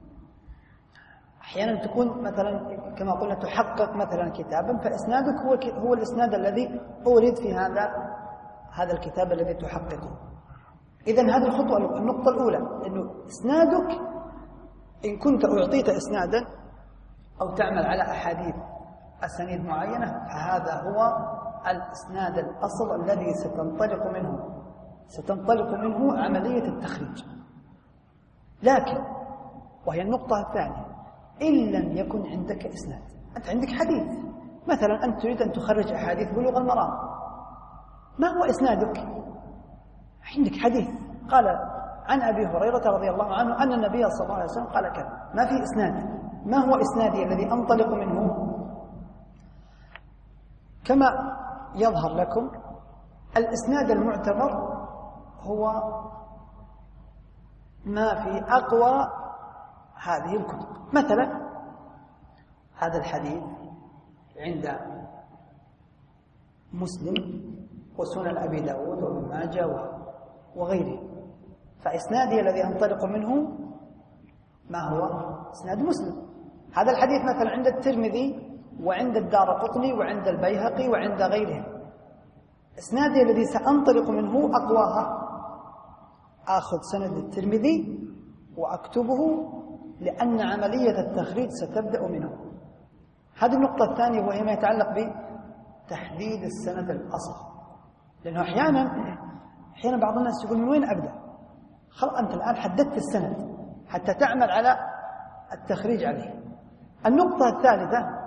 أحيانا تكون مثلا كما قلنا تحقق مثلا كتابا، فإسنادك هو هو الإسناد الذي أورد في هذا هذا الكتاب الذي تحققه. إذن هذه الخطوة النقطة الأولى، إنه إسنادك إن كنت أعطيت إسنادا أو تعمل على أحاديث أسانيد معينة فهذا هو الإسناد الأصل الذي ستنطلق منه ستنطلق منه عملية التخريج. لكن وهي النقطة الثانية، إن لم يكن عندك إسناد، أنت عندك حديث، مثلا أنت تريد أن تخرج أحاديث بلوغ المرام، ما هو إسنادك؟ عندك حديث قال عن أبي هريرة رضي الله عنه أن النبي صلى الله عليه وسلم قال كذا، ما في إسناد. ما هو إسنادي الذي أنطلق منه؟ كما يظهر لكم الإسناد المعتبر هو ما في أقوى هذه الكتب. مثلا هذا الحديث عند مسلم وسنن أبي داود وابن ماجه وغيره، فإسنادي الذي أنطلق منه ما هو؟ إسناد مسلم. هذا الحديث مثلا عند الترمذي وعند الدارقطني وعند البيهقي وعند غيرهم، إسنادي الذي سأنطلق منه أقواها، آخذ سند الترمذي وأكتبه لأن عملية التخريج ستبدأ منه. هذه النقطة الثانية وهي ما يتعلق بتحديد السند الأصل، لأنه أحيانا أحيانا بعض الناس يقول من وين أبدأ؟ خلاص أنت الآن حددت السند حتى تعمل على التخريج عليه. النقطة الثالثة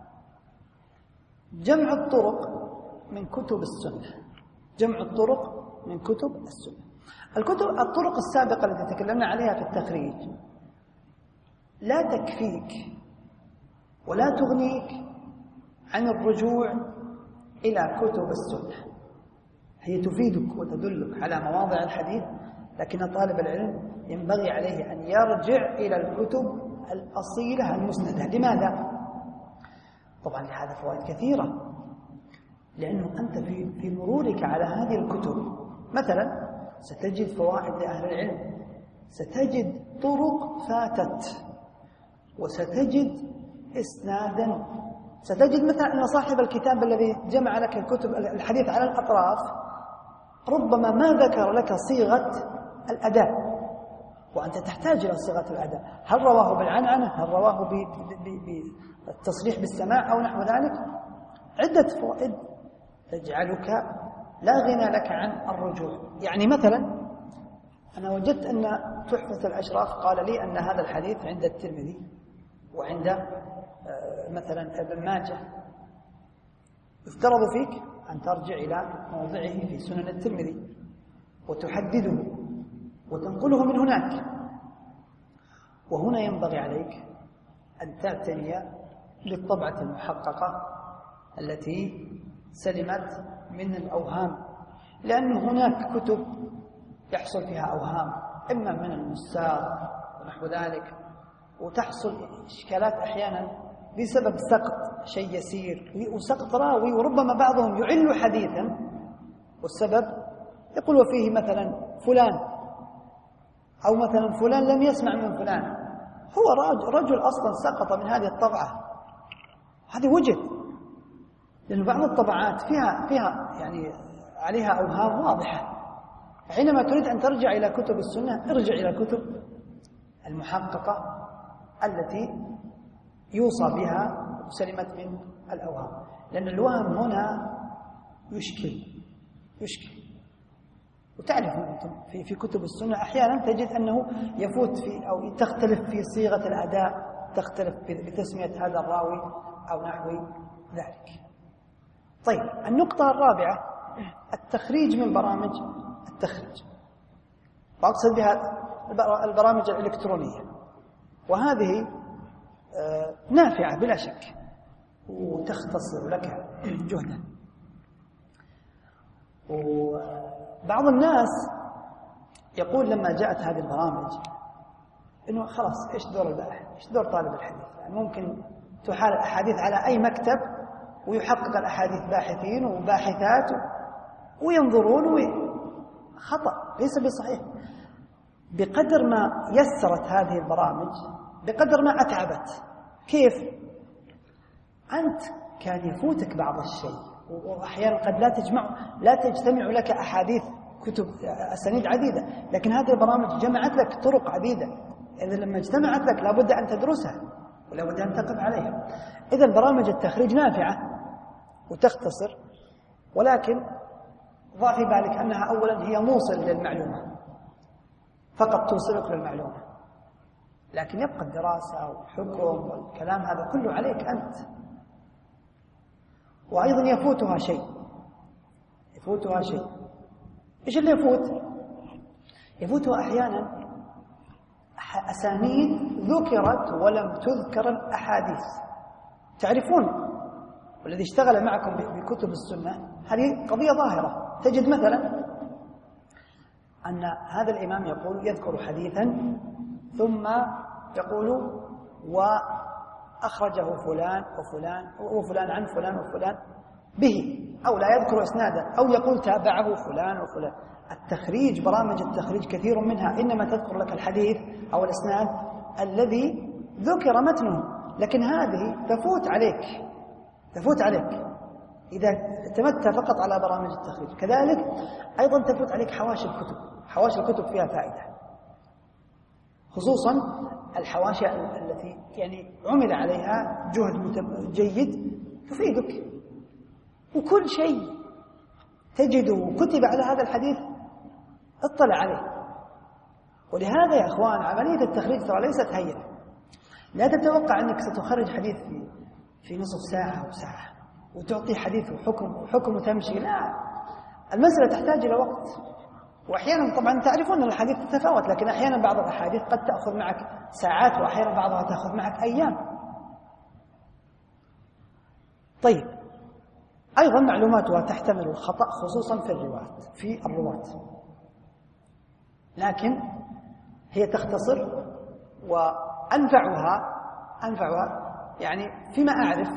جمع الطرق من كتب السنة. جمع الطرق من كتب السنة. الكتب الطرق السابقة التي تكلمنا عليها في التخريج لا تكفيك ولا تغنيك عن الرجوع إلى كتب السنة. هي تفيدك وتدلك على مواضع الحديث، لكن طالب العلم ينبغي عليه أن يرجع إلى الكتب الأصيلة المسندة. لماذا؟ طبعا لهذا فوائد كثيرة، لأنه أنت في في مرورك على هذه الكتب مثلا ستجد فوائد لأهل العلم، ستجد طرق فاتت، وستجد إسنادا. ستجد مثلا أن صاحب الكتاب الذي جمع لك الكتب الحديث على الأطراف ربما ما ذكر لك صيغة الأداء، وأنت تحتاج إلى صيغة الأداء. هل رواه بالعنعنة؟ هل رواه بالتصريح بالسماع أو نحو ذلك؟ عدة فوائد تجعلك لا غنى لك عن الرجوع. يعني مثلا أنا وجدت أن تحفة الأشراف قال لي أن هذا الحديث عند الترمذي وعند مثلا ابن ماجه. يفترض فيك أن ترجع إلى موضعه في سنن الترمذي وتحدده وتنقله من هناك. وهنا ينبغي عليك أن تعتني بالطبعة المحققة التي سلمت من الأوهام، لأن هناك كتب يحصل فيها أوهام إما من النساخ ونحو ذلك، وتحصل إشكالات أحيانا بسبب سقط شيء يسير وسقط راوي، وربما بعضهم يعل حديثا والسبب يقول وفيه مثلا فلان، أو مثلا فلان لم يسمع من فلان. هو رجل أصلا سقط من هذه الطبعة، هذه وجد، لأن بعض الطبعات فيها فيها يعني عليها أوهام واضحة. حينما تريد أن ترجع إلى كتب السنة ارجع إلى الكتب المحققة التي يوصى بها وسلمت من الأوهام، لأن الوهم هنا يشكل يشكل وتعرفون أنتم في في كتب السنة أحيانا تجد أنه يفوت في أو تختلف في صيغة الأداء، تختلف بتسمية هذا الراوي أو نحو ذلك. طيب، النقطة الرابعة التخريج من برامج التخريج، وأقصد بها البرامج الإلكترونية، وهذه نافعة بلا شك وتختصر لك جهدا. وبعض الناس يقول لما جاءت هذه البرامج إنه خلاص إيش دور الباحث، إيش دور طالب الحديث، يعني ممكن تحال الأحاديث على أي مكتب ويحقق الأحاديث باحثين وباحثات وينظرون وي... خطأ، ليس بصحيح. بقدر ما يسرت هذه البرامج بقدر ما أتعبت. كيف؟ أنت كان يفوتك بعض الشيء، وأحيانا قد لا تجمع لا تجتمع لك أحاديث كتب أسانيد عديدة، لكن هذه البرامج جمعت لك طرق عديدة، إذا لما اجتمعت لك لابد أن تدرسها ولابد أن تقف عليها. إذا برامج التخريج نافعة وتختصر، ولكن ضع في بالك أنها أولا هي موصل للمعلومة، فقط توصلك للمعلومة، لكن يبقى الدراسة والحكم والكلام هذا كله عليك أنت. وأيضا يفوتها شيء يفوتها شيء إيش اللي يفوت؟ يفوتها أحيانا أسانيد ذكرت ولم تذكر الأحاديث. تعرفون والذي اشتغل معكم بكتب السنة هذه قضية ظاهرة. تجد مثلا أن هذا الإمام يقول يذكر حديثا ثم يقول وأخرجه فلان وفلان وفلان عن فلان وفلان به، أو لا يذكر إسنادا، أو يقول تابعه فلان وفلان. التخريج، برامج التخريج كثير منها إنما تذكر لك الحديث أو الإسناد الذي ذكر متنه، لكن هذه تفوت عليك تفوت عليك إذا اعتمدت فقط على برامج التخريج. كذلك أيضا تفوت عليك حواشي الكتب. حواشي الكتب فيها فائدة، خصوصا الحواشي التي يعني عمل عليها جهد جيد تفيدك، وكل شيء تجده كتب على هذا الحديث اطلع عليه. ولهذا يا أخوان عملية التخريج ترى ليست هينة. لا تتوقع أنك ستخرج حديث في في نصف ساعة أو ساعة وتعطي حديث وحكم وحكم وتمشي، لا، المسألة تحتاج إلى وقت. وأحيانا طبعا تعرفون أن الحديث تتفاوت، لكن أحيانا بعض الأحاديث قد تأخذ معك ساعات وأحيانا بعضها تأخذ معك أيام. طيب، أيضا معلوماتها تحتمل الخطأ خصوصا في الرواة في الرواة لكن هي تختصر. وأنفعها أنفعها يعني فيما أعرف،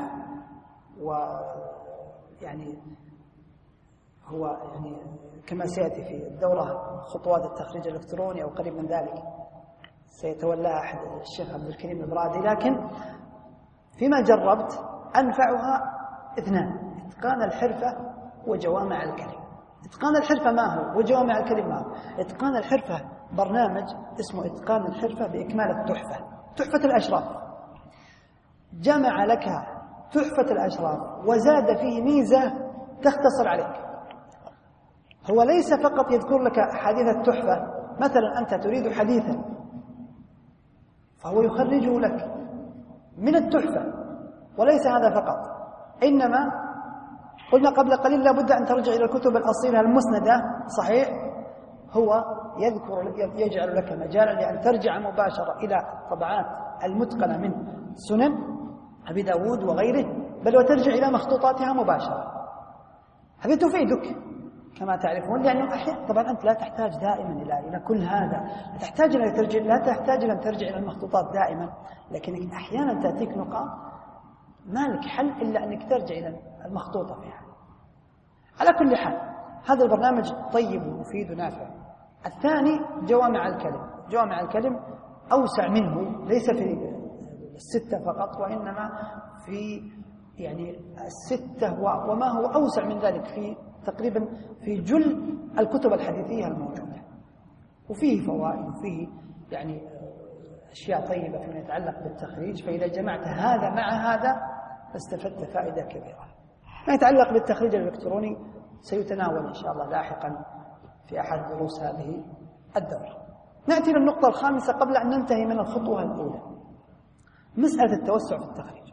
ويعني هو يعني كما سيأتي في الدورة خطوات التخريج الإلكتروني أو قريب من ذلك سيتولاها أحد الشيخ عبد الكريم البرادي، لكن فيما جربت أنفعها اثنان: إتقان الحرفة وجوامع الكلم. إتقان الحرفة ما هو وجوامع الكلم ما هو؟ إتقان الحرفة برنامج اسمه إتقان الحرفة بإكمال التحفة، تحفة الأشراف، جمع لك تحفة الأشراف وزاد فيه ميزة تختصر عليك. هو ليس فقط يذكر لك حديث التحفة، مثلا أنت تريد حديثا فهو يخرجه لك من التحفة، وليس هذا فقط، إنما قلنا قبل قليل لابد أن ترجع إلى الكتب الأصيلة المسندة، صحيح؟ هو يذكر يجعل لك مجالا لأن ترجع مباشرة إلى طبعات المتقنة من سنن أبي داود وغيره، بل وترجع إلى مخطوطاتها مباشرة. هذه تفيدك كما تعرفون، لأنه أحيانا طبعا أنت لا تحتاج دائما إلى إلى كل هذا، لا تحتاج إلى ترجع لا تحتاج إلى أن ترجع إلى المخطوطات دائما، لكن أحيانا تأتيك نقاط ما لك حل إلا أنك ترجع إلى المخطوطة فيها. على كل حال هذا البرنامج طيب ومفيد ونافع. الثاني جوامع الكلم. جوامع الكلم أوسع منه، ليس في الستة فقط، وإنما في يعني الستة وما هو أوسع من ذلك، في تقريبا في جل الكتب الحديثية الموجودة، وفيه فوائد وفيه يعني أشياء طيبة فيما يتعلق بالتخريج. فإذا جمعت هذا مع هذا استفدت فائدة كبيرة. ما يتعلق بالتخريج الإلكتروني سيتناول إن شاء الله لاحقا في أحد دروس هذه الدورة. نأتي للنقطة الخامسة قبل أن ننتهي من الخطوة الأولى، مسألة التوسع في التخريج.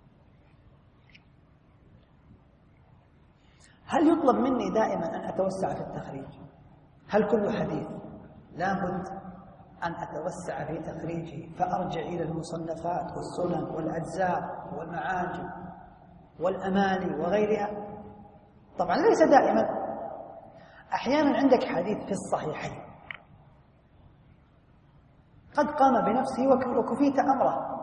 هل يطلب مني دائما أن أتوسع في التخريج؟ هل كل حديث لابد أن أتوسع في تخريجه فأرجع إلى المصنفات والسنن والأجزاء والمعاجم والأمالي وغيرها؟ طبعا ليس دائما. أحيانا عندك حديث في الصحيحين قد قام بنفسه وكفيت أمره،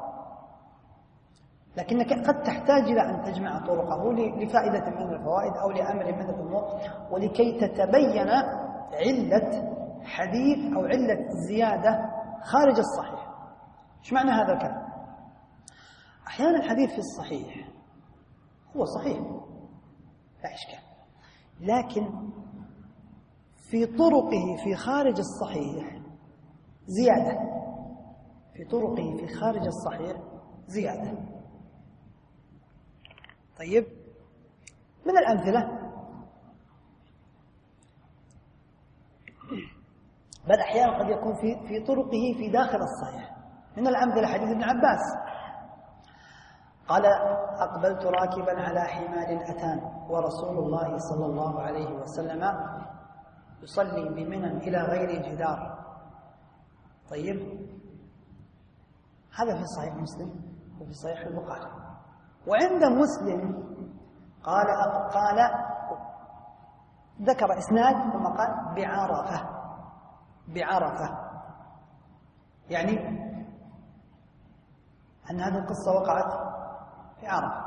لكنك قد تحتاج إلى أن تجمع طرقه لفائدة من الفوائد أو لأمر من الأمور، ولكي تتبين علة حديث أو علة زيادة خارج الصحيح. إيش معنى هذا الكلام؟ أحيانا الحديث في الصحيح هو صحيح لا إشكال، لكن في طرقه في خارج الصحيح زيادة، في طرقه في خارج الصحيح زيادة. طيب، من الأمثلة بل أحيانا قد يكون في في طرقه في داخل الصحيح. من الأمثلة حديث ابن عباس قال: أقبلت راكبا على حمار أتان ورسول الله صلى الله عليه وسلم يصلي بمنى إلى غير جدار. طيب، هذا في صحيح مسلم وفي صحيح البخاري. وعند مسلم قال قال ذكر إسناد ثم قال بعرفة، بعرفة، يعني أن هذه القصة وقعت في عرفة.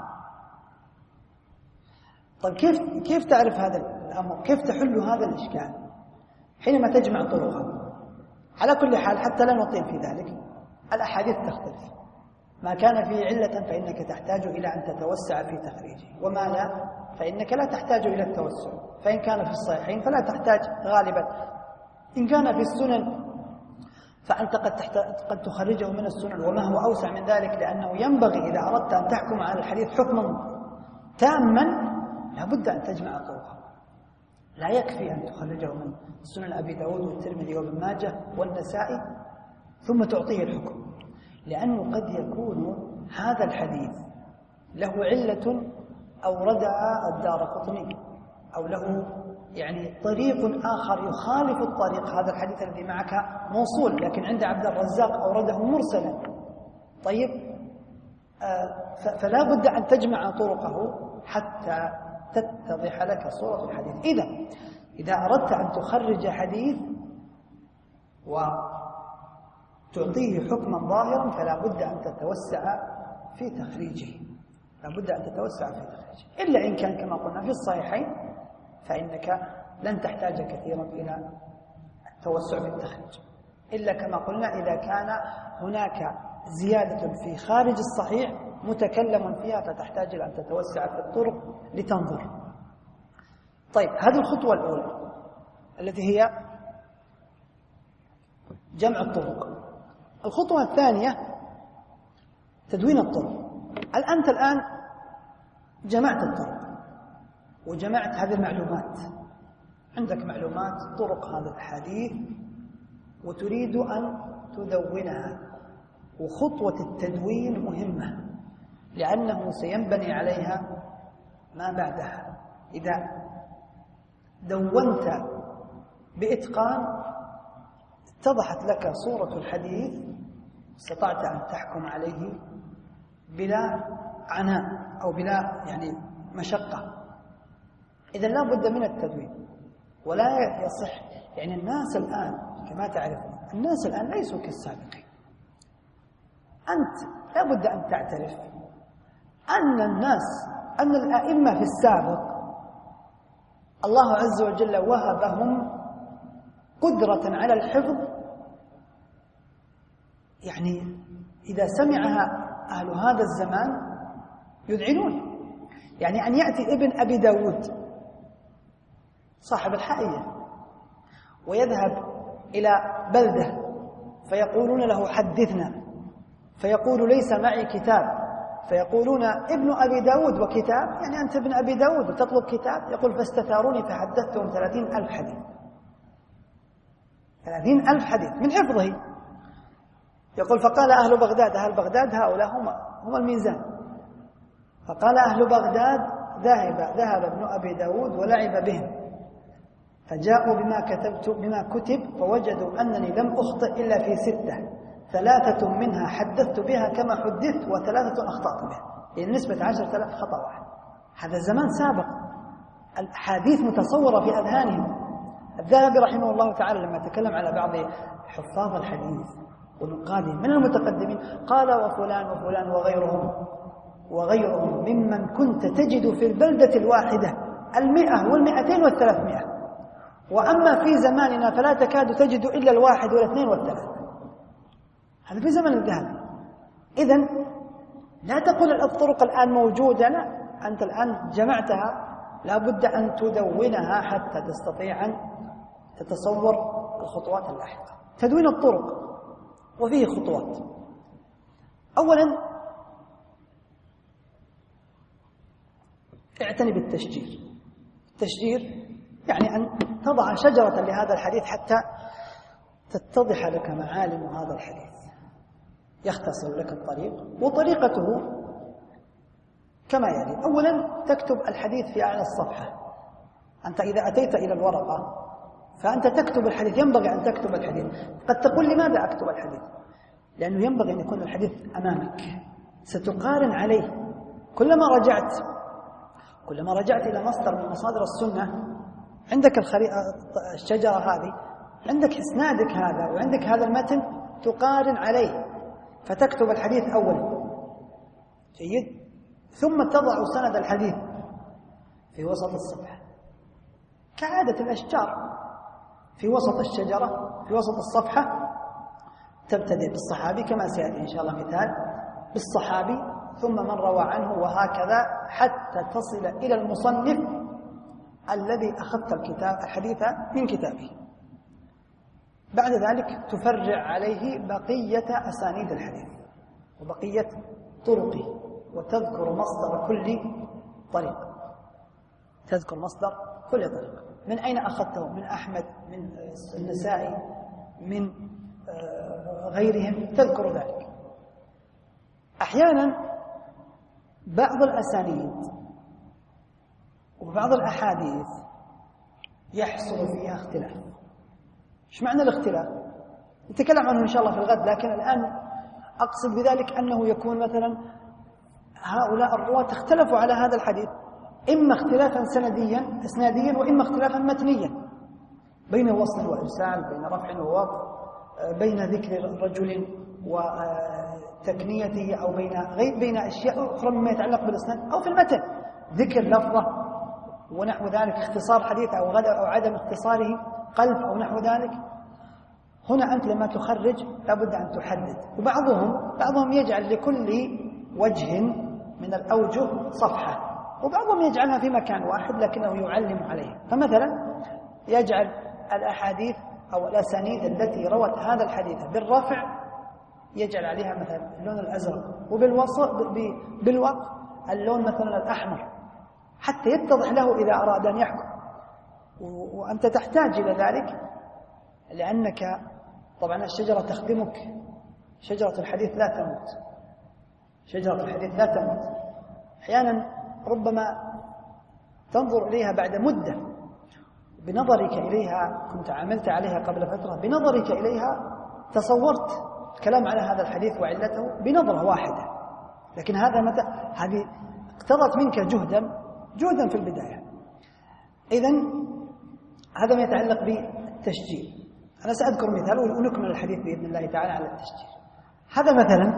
طيب كيف كيف تعرف هذا الأمر؟ كيف تحل هذا الإشكال حينما تجمع طرقه؟ على كل حال حتى لا نطيل في ذلك، الأحاديث تختلف. ما كان فيه علة فإنك تحتاج إلى أن تتوسع في تخريجه، وما لا فإنك لا تحتاج إلى التوسع. فإن كان في الصحيحين فلا تحتاج غالبا. إن كان في السنن فأنت قد, قد تخرجه من السنن، وما هو أوسع من ذلك، لأنه ينبغي إذا أردت أن تحكم على الحديث حكما تاما لابد أن تجمع طرقه. لا يكفي أن تخرجه من سنن أبي داود والترمذي وابن ماجه والنسائي ثم تعطيه الحكم، لأنه قد يكون هذا الحديث له علة أوردها الدارقطني، أو له يعني طريق آخر يخالف الطريق هذا الحديث الذي معك موصول، لكن عند عبد الرزاق أورده مرسلا. طيب، آه فلا بد أن تجمع طرقه حتى تتضح لك صورة الحديث. إذا إذا أردت أن تخرج حديث وتعطيه حكما ظاهرا فلا بد أن تتوسع في تخريجه، لا بد أن تتوسع في تخريجه، إلا إن كان كما قلنا في الصحيحين فإنك لن تحتاج كثيرا إلى التوسع في التخريج، إلا كما قلنا إذا كان هناك زيادة في خارج الصحيح متكلم فيها فتحتاج إلى أن تتوسع في الطرق لتنظر. طيب، هذه الخطوة الأولى التي هي جمع الطرق. الخطوة الثانية تدوين الطرق. أنت الآن جمعت الطرق وجمعت هذه المعلومات، عندك معلومات طرق هذا الحديث وتريد أن تدونها، وخطوة التدوين مهمة لأنه سينبني عليها ما بعدها. إذا دونت بإتقان اتضحت لك صورة الحديث، استطعت أن تحكم عليه بلا عناء أو بلا يعني مشقة. إذا لا بد من التدوين، ولا يصح يعني الناس الآن كما تعرفون الناس الآن ليسوا كالسابقين. أنت لا بد أن تعترف أن الناس أن الأئمة في السابق الله عز وجل وهبهم قدرة على الحفظ، يعني إذا سمعها أهل هذا الزمان يذعنون. يعني أن يأتي ابن أبي داود صاحب الحائية ويذهب إلى بلدة فيقولون له حدثنا، فيقول ليس معي كتاب، فيقولون ابن أبي داود وكتاب، يعني أنت ابن أبي داود وتطلب كتاب؟ يقول فاستثاروني فحدثتهم ثلاثين ألف حديث. ثلاثين ألف حديث من حفظه. يقول فقال أهل بغداد، أهل بغداد هؤلاء هم, هم الميزان. فقال أهل بغداد ذهب ذهب ابن أبي داود ولعب بهم، فجاءوا بما كتبت بما كتب فوجدوا أنني لم أخطئ إلا في ستة، ثلاثة منها حدثت بها كما حدثت وثلاثة أخطأت بها، يعني نسبة عشرة آلاف خطأ واحد. هذا الزمان سابق، الحديث متصورة في أذهانهم. الذهبي رحمه الله تعالى لما تكلم على بعض حفاظ الحديث ونقادهم من المتقدمين قال وفلان وفلان وغيرهم وغيرهم ممن كنت تجد في البلدة الواحدة المئة والمئتين والثلاثمائة، وأما في زماننا فلا تكاد تجد إلا الواحد والاثنين والثلاثة. هذا في زمن الذهبي. إذن لا تقول الطرق الآن موجودة، لا، أنت الآن جمعتها، لا بد أن تدونها حتى تستطيع أن تتصور الخطوات اللاحقة. تدوين الطرق وفيه خطوات. أولا اعتني بالتشجير. التشجير يعني أن تضع شجرة لهذا الحديث حتى تتضح لك معالم هذا الحديث، يختصر لك الطريق. وطريقته كما يلي: أولا تكتب الحديث في أعلى الصفحة. أنت إذا أتيت إلى الورقة فأنت تكتب الحديث، ينبغي أن تكتب الحديث. قد تقول لماذا أكتب الحديث؟ لأنه ينبغي أن يكون الحديث أمامك، ستقارن عليه. كلما رجعت كلما رجعت إلى مصدر من مصادر السنة، عندك الشجرة هذه، عندك إسنادك هذا وعندك هذا المتن، تقارن عليه فتكتب الحديث أولا. جيد. ثم تضع سند الحديث في وسط الصفحة كعادة الأشجار، في وسط الشجرة في وسط الصفحة. تبتدئ بالصحابي كما سيأتي إن شاء الله مثال بالصحابي، ثم من روى عنه، وهكذا حتى تصل إلى المصنف الذي أخذت الكتاب الحديث من كتابه. بعد ذلك تفرع عليه بقية أسانيد الحديث وبقية طرقه، وتذكر مصدر كل طريق، تذكر مصدر كل طريق، من أين أخذته، من أحمد، من النسائي، من غيرهم، تذكر ذلك. أحيانا بعض الأسانيد وبعض الأحاديث يحصل فيها اختلاف. ايش معنى الاختلاف؟ نتكلم عنه إن شاء الله في الغد، لكن الآن أقصد بذلك أنه يكون مثلا هؤلاء الرواة اختلفوا على هذا الحديث، إما اختلافا سنديا إسناديا، وإما اختلافا متنيا، بين وصل وإرسال، بين رفع ووضع، بين ذكر رجل وتكنيته، أو بين غير بين أشياء أخرى مما يتعلق بالإسناد، أو في المتن ذكر لفظة ونحو ذلك، اختصار حديث أو غدا أو عدم اختصاره، قلب أو نحو ذلك. هنا أنت لما تخرج لابد أن تحدد. وبعضهم بعضهم يجعل لكل وجه من الأوجه صفحة، وبعضهم يجعلها في مكان واحد لكنه يعلم عليه. فمثلا يجعل الأحاديث أو الأسانيد التي روت هذا الحديث بالرفع يجعل عليها مثلا اللون الأزرق، وبالوسط بالوقف اللون مثلا الأحمر، حتى يتضح له إذا أراد أن يحكم. وأنت تحتاج إلى ذلك لأنك طبعا الشجرة تخدمك، شجرة الحديث لا تموت، شجرة الحديث لا تموت. أحيانا ربما تنظر إليها بعد مدة، بنظرك إليها كنت عملت عليها قبل فترة، بنظرك إليها تصورت الكلام على هذا الحديث وعلته بنظرة واحدة، لكن هذا متى هذه اقتضت منك جهدا جهدا في البداية. إذن هذا ما يتعلق بالتشجير. أنا سأذكر مثال ونكمل الحديث بإذن الله تعالى على التشجير. هذا مثلا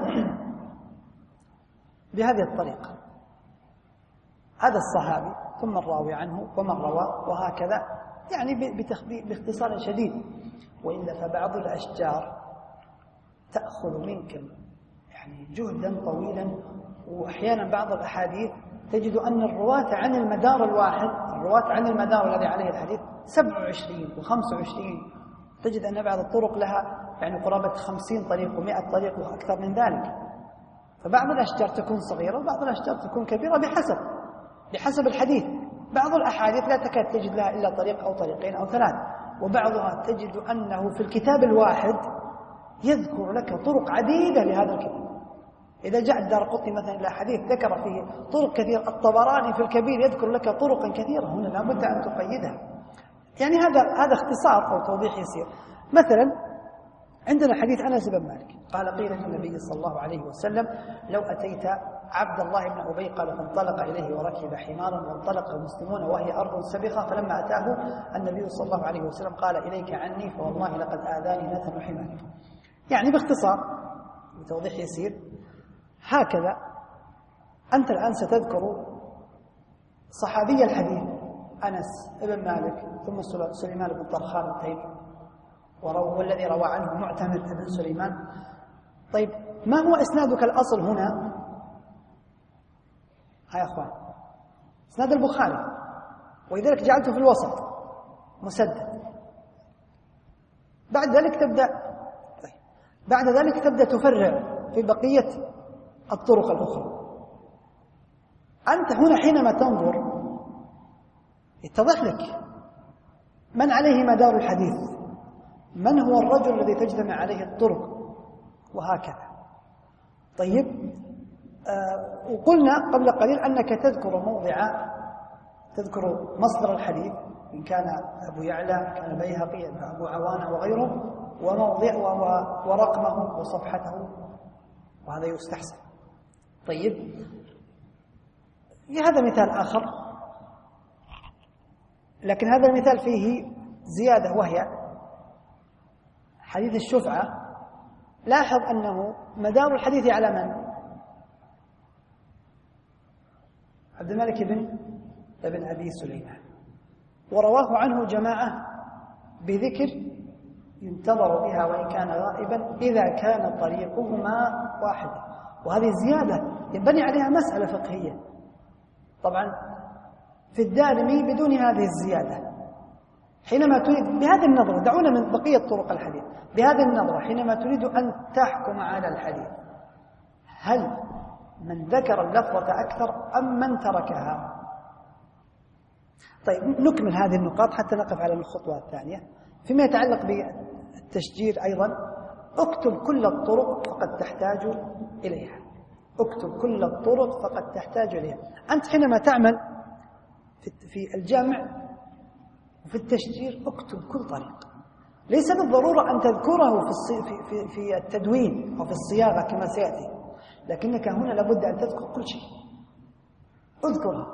بهذه الطريقة، هذا الصحابي ثم الراوي عنه ومن روى وهكذا، يعني باختصار شديد. وإلا فبعض الأشجار تأخذ منك يعني جهدا طويلا، وأحيانا بعض الأحاديث تجد أن الرواة عن المدار الواحد، الرواة عن المدار الذي عليه الحديث سبع وعشرين وخمس وعشرين، تجد أن بعض الطرق لها يعني قرابة خمسين طريق ومائة طريق وأكثر من ذلك. فبعض الأشجار تكون صغيرة وبعض الأشجار تكون كبيرة بحسب بحسب الحديث. بعض الأحاديث لا تكاد تجد لها إلا طريق أو طريقين أو ثلاث، وبعضها تجد أنه في الكتاب الواحد يذكر لك طرق عديدة لهذا الكتاب. إذا جاء الدارقطني مثلا إلى حديث ذكر فيه طرق كثير، الطبراني في الكبير يذكر لك طرقا كثيرة، هنا لابد أن تقيدها. يعني هذا هذا اختصار أو توضيح يسير. مثلا عندنا حديث أنس بن مالك قال قيل للنبي صلى الله عليه وسلم لو أتيت عبد الله بن أبي قال فانطلق إليه وركب حمارا وانطلق المسلمون وهي أرض سبخة، فلما أتاه النبي صلى الله عليه وسلم قال إليك عني فوالله لقد آذاني نتن حماري. يعني باختصار بتوضيح يسير هكذا أنت الآن ستذكر صحابي الحديث أنس بن مالك ثم سليمان بن طرخان التيمي والذي روى عنه معتمر بن سليمان. طيب ما هو إسنادك الأصل هنا؟ ها يا أخوان إسناد البخاري، ولذلك جعلته في الوسط مسدد. بعد ذلك تبدأ طيب. بعد ذلك تبدأ تفرع في بقية الطرق الأخرى. أنت هنا حينما تنظر يتضح لك من عليه مدار الحديث، من هو الرجل الذي تجتمع عليه الطرق وهكذا. طيب آه وقلنا قبل قليل أنك تذكر موضع، تذكر مصدر الحديث إن كان أبو يعلى كان بيهقي أبو عوانة وغيره، وموضع ورقمه وصفحته، وهذا يستحسن. طيب هذا مثال آخر، لكن هذا المثال فيه زيادة وهي حديث الشفعة. لاحظ أنه مدار الحديث على من؟ عبد الملك بن ابن أبي سليمان، ورواه عنه جماعة بذكر ينتظر بها وإن كان غائبا إذا كان طريقهما واحدا. وهذه زيادة ينبني عليها مسألة فقهية طبعا في الدارمي بدون هذه الزيادة. حينما تريد بهذه النظرة، دعونا من بقية طرق الحديث، بهذه النظرة حينما تريد أن تحكم على الحديث هل من ذكر اللفظة أكثر أم من تركها؟ طيب نكمل هذه النقاط حتى نقف على الخطوة الثانية. فيما يتعلق بالتشجير أيضا اكتب كل الطرق فقد تحتاج إليها، اكتب كل الطرق فقد تحتاج إليها. أنت حينما تعمل في الجمع وفي التشجير اكتب كل طريق، ليس بالضرورة أن تذكره في في في التدوين أو في الصياغة كما سيأتي، لكنك هنا لابد أن تذكر كل شيء، اذكرها.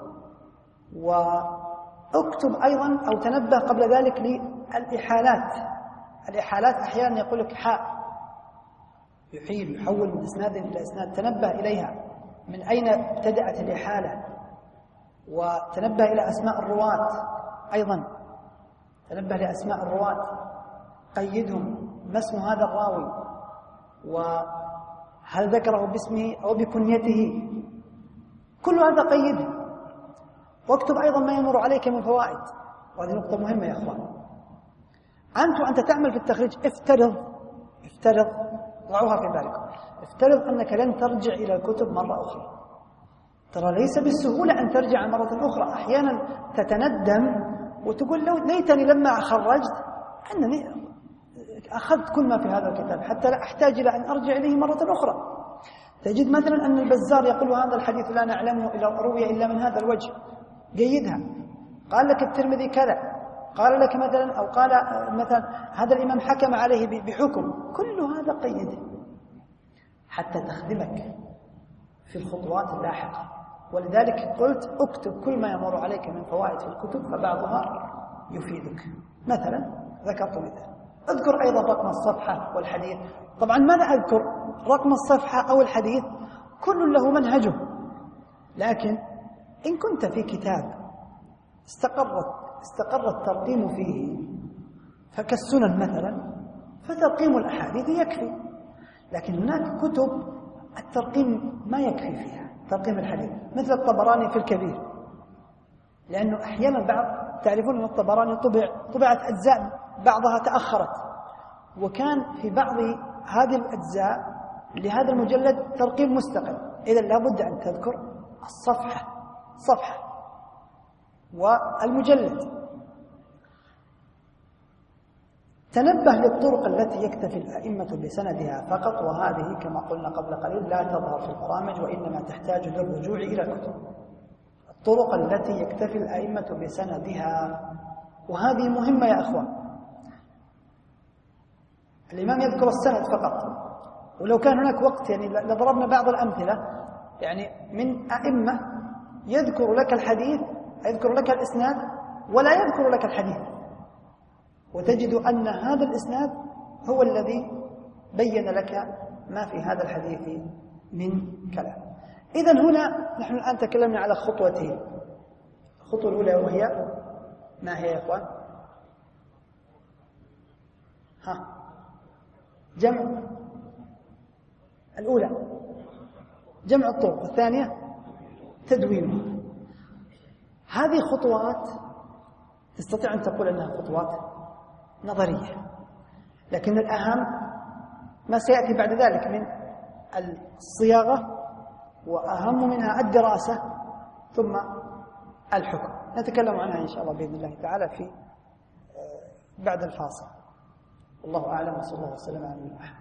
واكتب أيضا أو تنبه قبل ذلك للإحالات. الإحالات أحيانا يقول لك حاء، يحيل يحول من إسناد إلى إسناد، تنبه إليها من أين ابتدأت الإحالة، وتنبه إلى أسماء الرواة أيضا، تنبه لأسماء الرواة قيدهم ما اسم هذا الراوي، وهل ذكره باسمه أو بكنيته، كل هذا قيده. واكتب أيضا ما يمر عليك من فوائد، وهذه نقطة مهمة يا أخوان. أنت وأنت تعمل في التخريج افترض افترض ضعوها في بالك، افترض أنك لن ترجع إلى الكتب مرة أخرى. ترى ليس بالسهولة أن ترجع مرة أخرى، أحيانا تتندم وتقول لو ليتني لما خرجت أنني أخذت كل ما في هذا الكتاب حتى لا أحتاج إلى أن أرجع إليه مرة أخرى. تجد مثلا أن البزار يقول هذا الحديث لا نعلمه إلا روي إلا من هذا الوجه، قيدها. قال لك الترمذي كذا، قال لك مثلا أو قال مثلا هذا الإمام حكم عليه بحكم، كل هذا قيده حتى تخدمك في الخطوات اللاحقة. ولذلك قلت اكتب كل ما يمر عليك من فوائد في الكتب، فبعضها يفيدك. مثلا ذكرت مثال، اذكر أيضا رقم الصفحة والحديث. طبعا ماذا أذكر؟ رقم الصفحة أو الحديث كل له منهجه، لكن إن كنت في كتاب استقرت استقر الترقيم فيه فكالسنن مثلا، فترقيم الأحاديث يكفي. لكن هناك كتب الترقيم ما يكفي فيها ترقيم الحديث، مثل الطبراني في الكبير، لأنه أحيانا بعض تعرفون أن الطبراني طبع طبعت أجزاء بعضها تأخرت، وكان في بعض هذه الأجزاء لهذا المجلد ترقيم مستقل. إذا لابد أن تذكر الصفحة صفحة والمجلد. تنبه للطرق التي يكتفي الأئمة بسندها فقط، وهذه كما قلنا قبل قليل لا تظهر في البرامج، وإنما تحتاج للرجوع إلى الكتب. الطرق التي يكتفي الأئمة بسندها، وهذه مهمة يا أخوان. الإمام يذكر السند فقط، ولو كان هناك وقت يعني لضربنا بعض الأمثلة، يعني من أئمة يذكر لك الحديث، يذكر لك الإسناد ولا يذكر لك الحديث، وتجد أن هذا الإسناد هو الذي بين لك ما في هذا الحديث من كلام. إذن هنا نحن الآن تكلمنا على خطوتين. الخطوة الأولى وهي ما هي يا إخوان؟ ها جمع الأولى جمع الطرق، الثانية تدوينها. هذه خطوات تستطيع أن تقول أنها خطوات نظرية، لكن الأهم ما سيأتي بعد ذلك من الصياغة، وأهم منها الدراسة ثم الحكم. نتكلم عنها إن شاء الله بإذن الله تعالى في بعد الفاصل. والله أعلم، وصلى الله وسلم على محمد.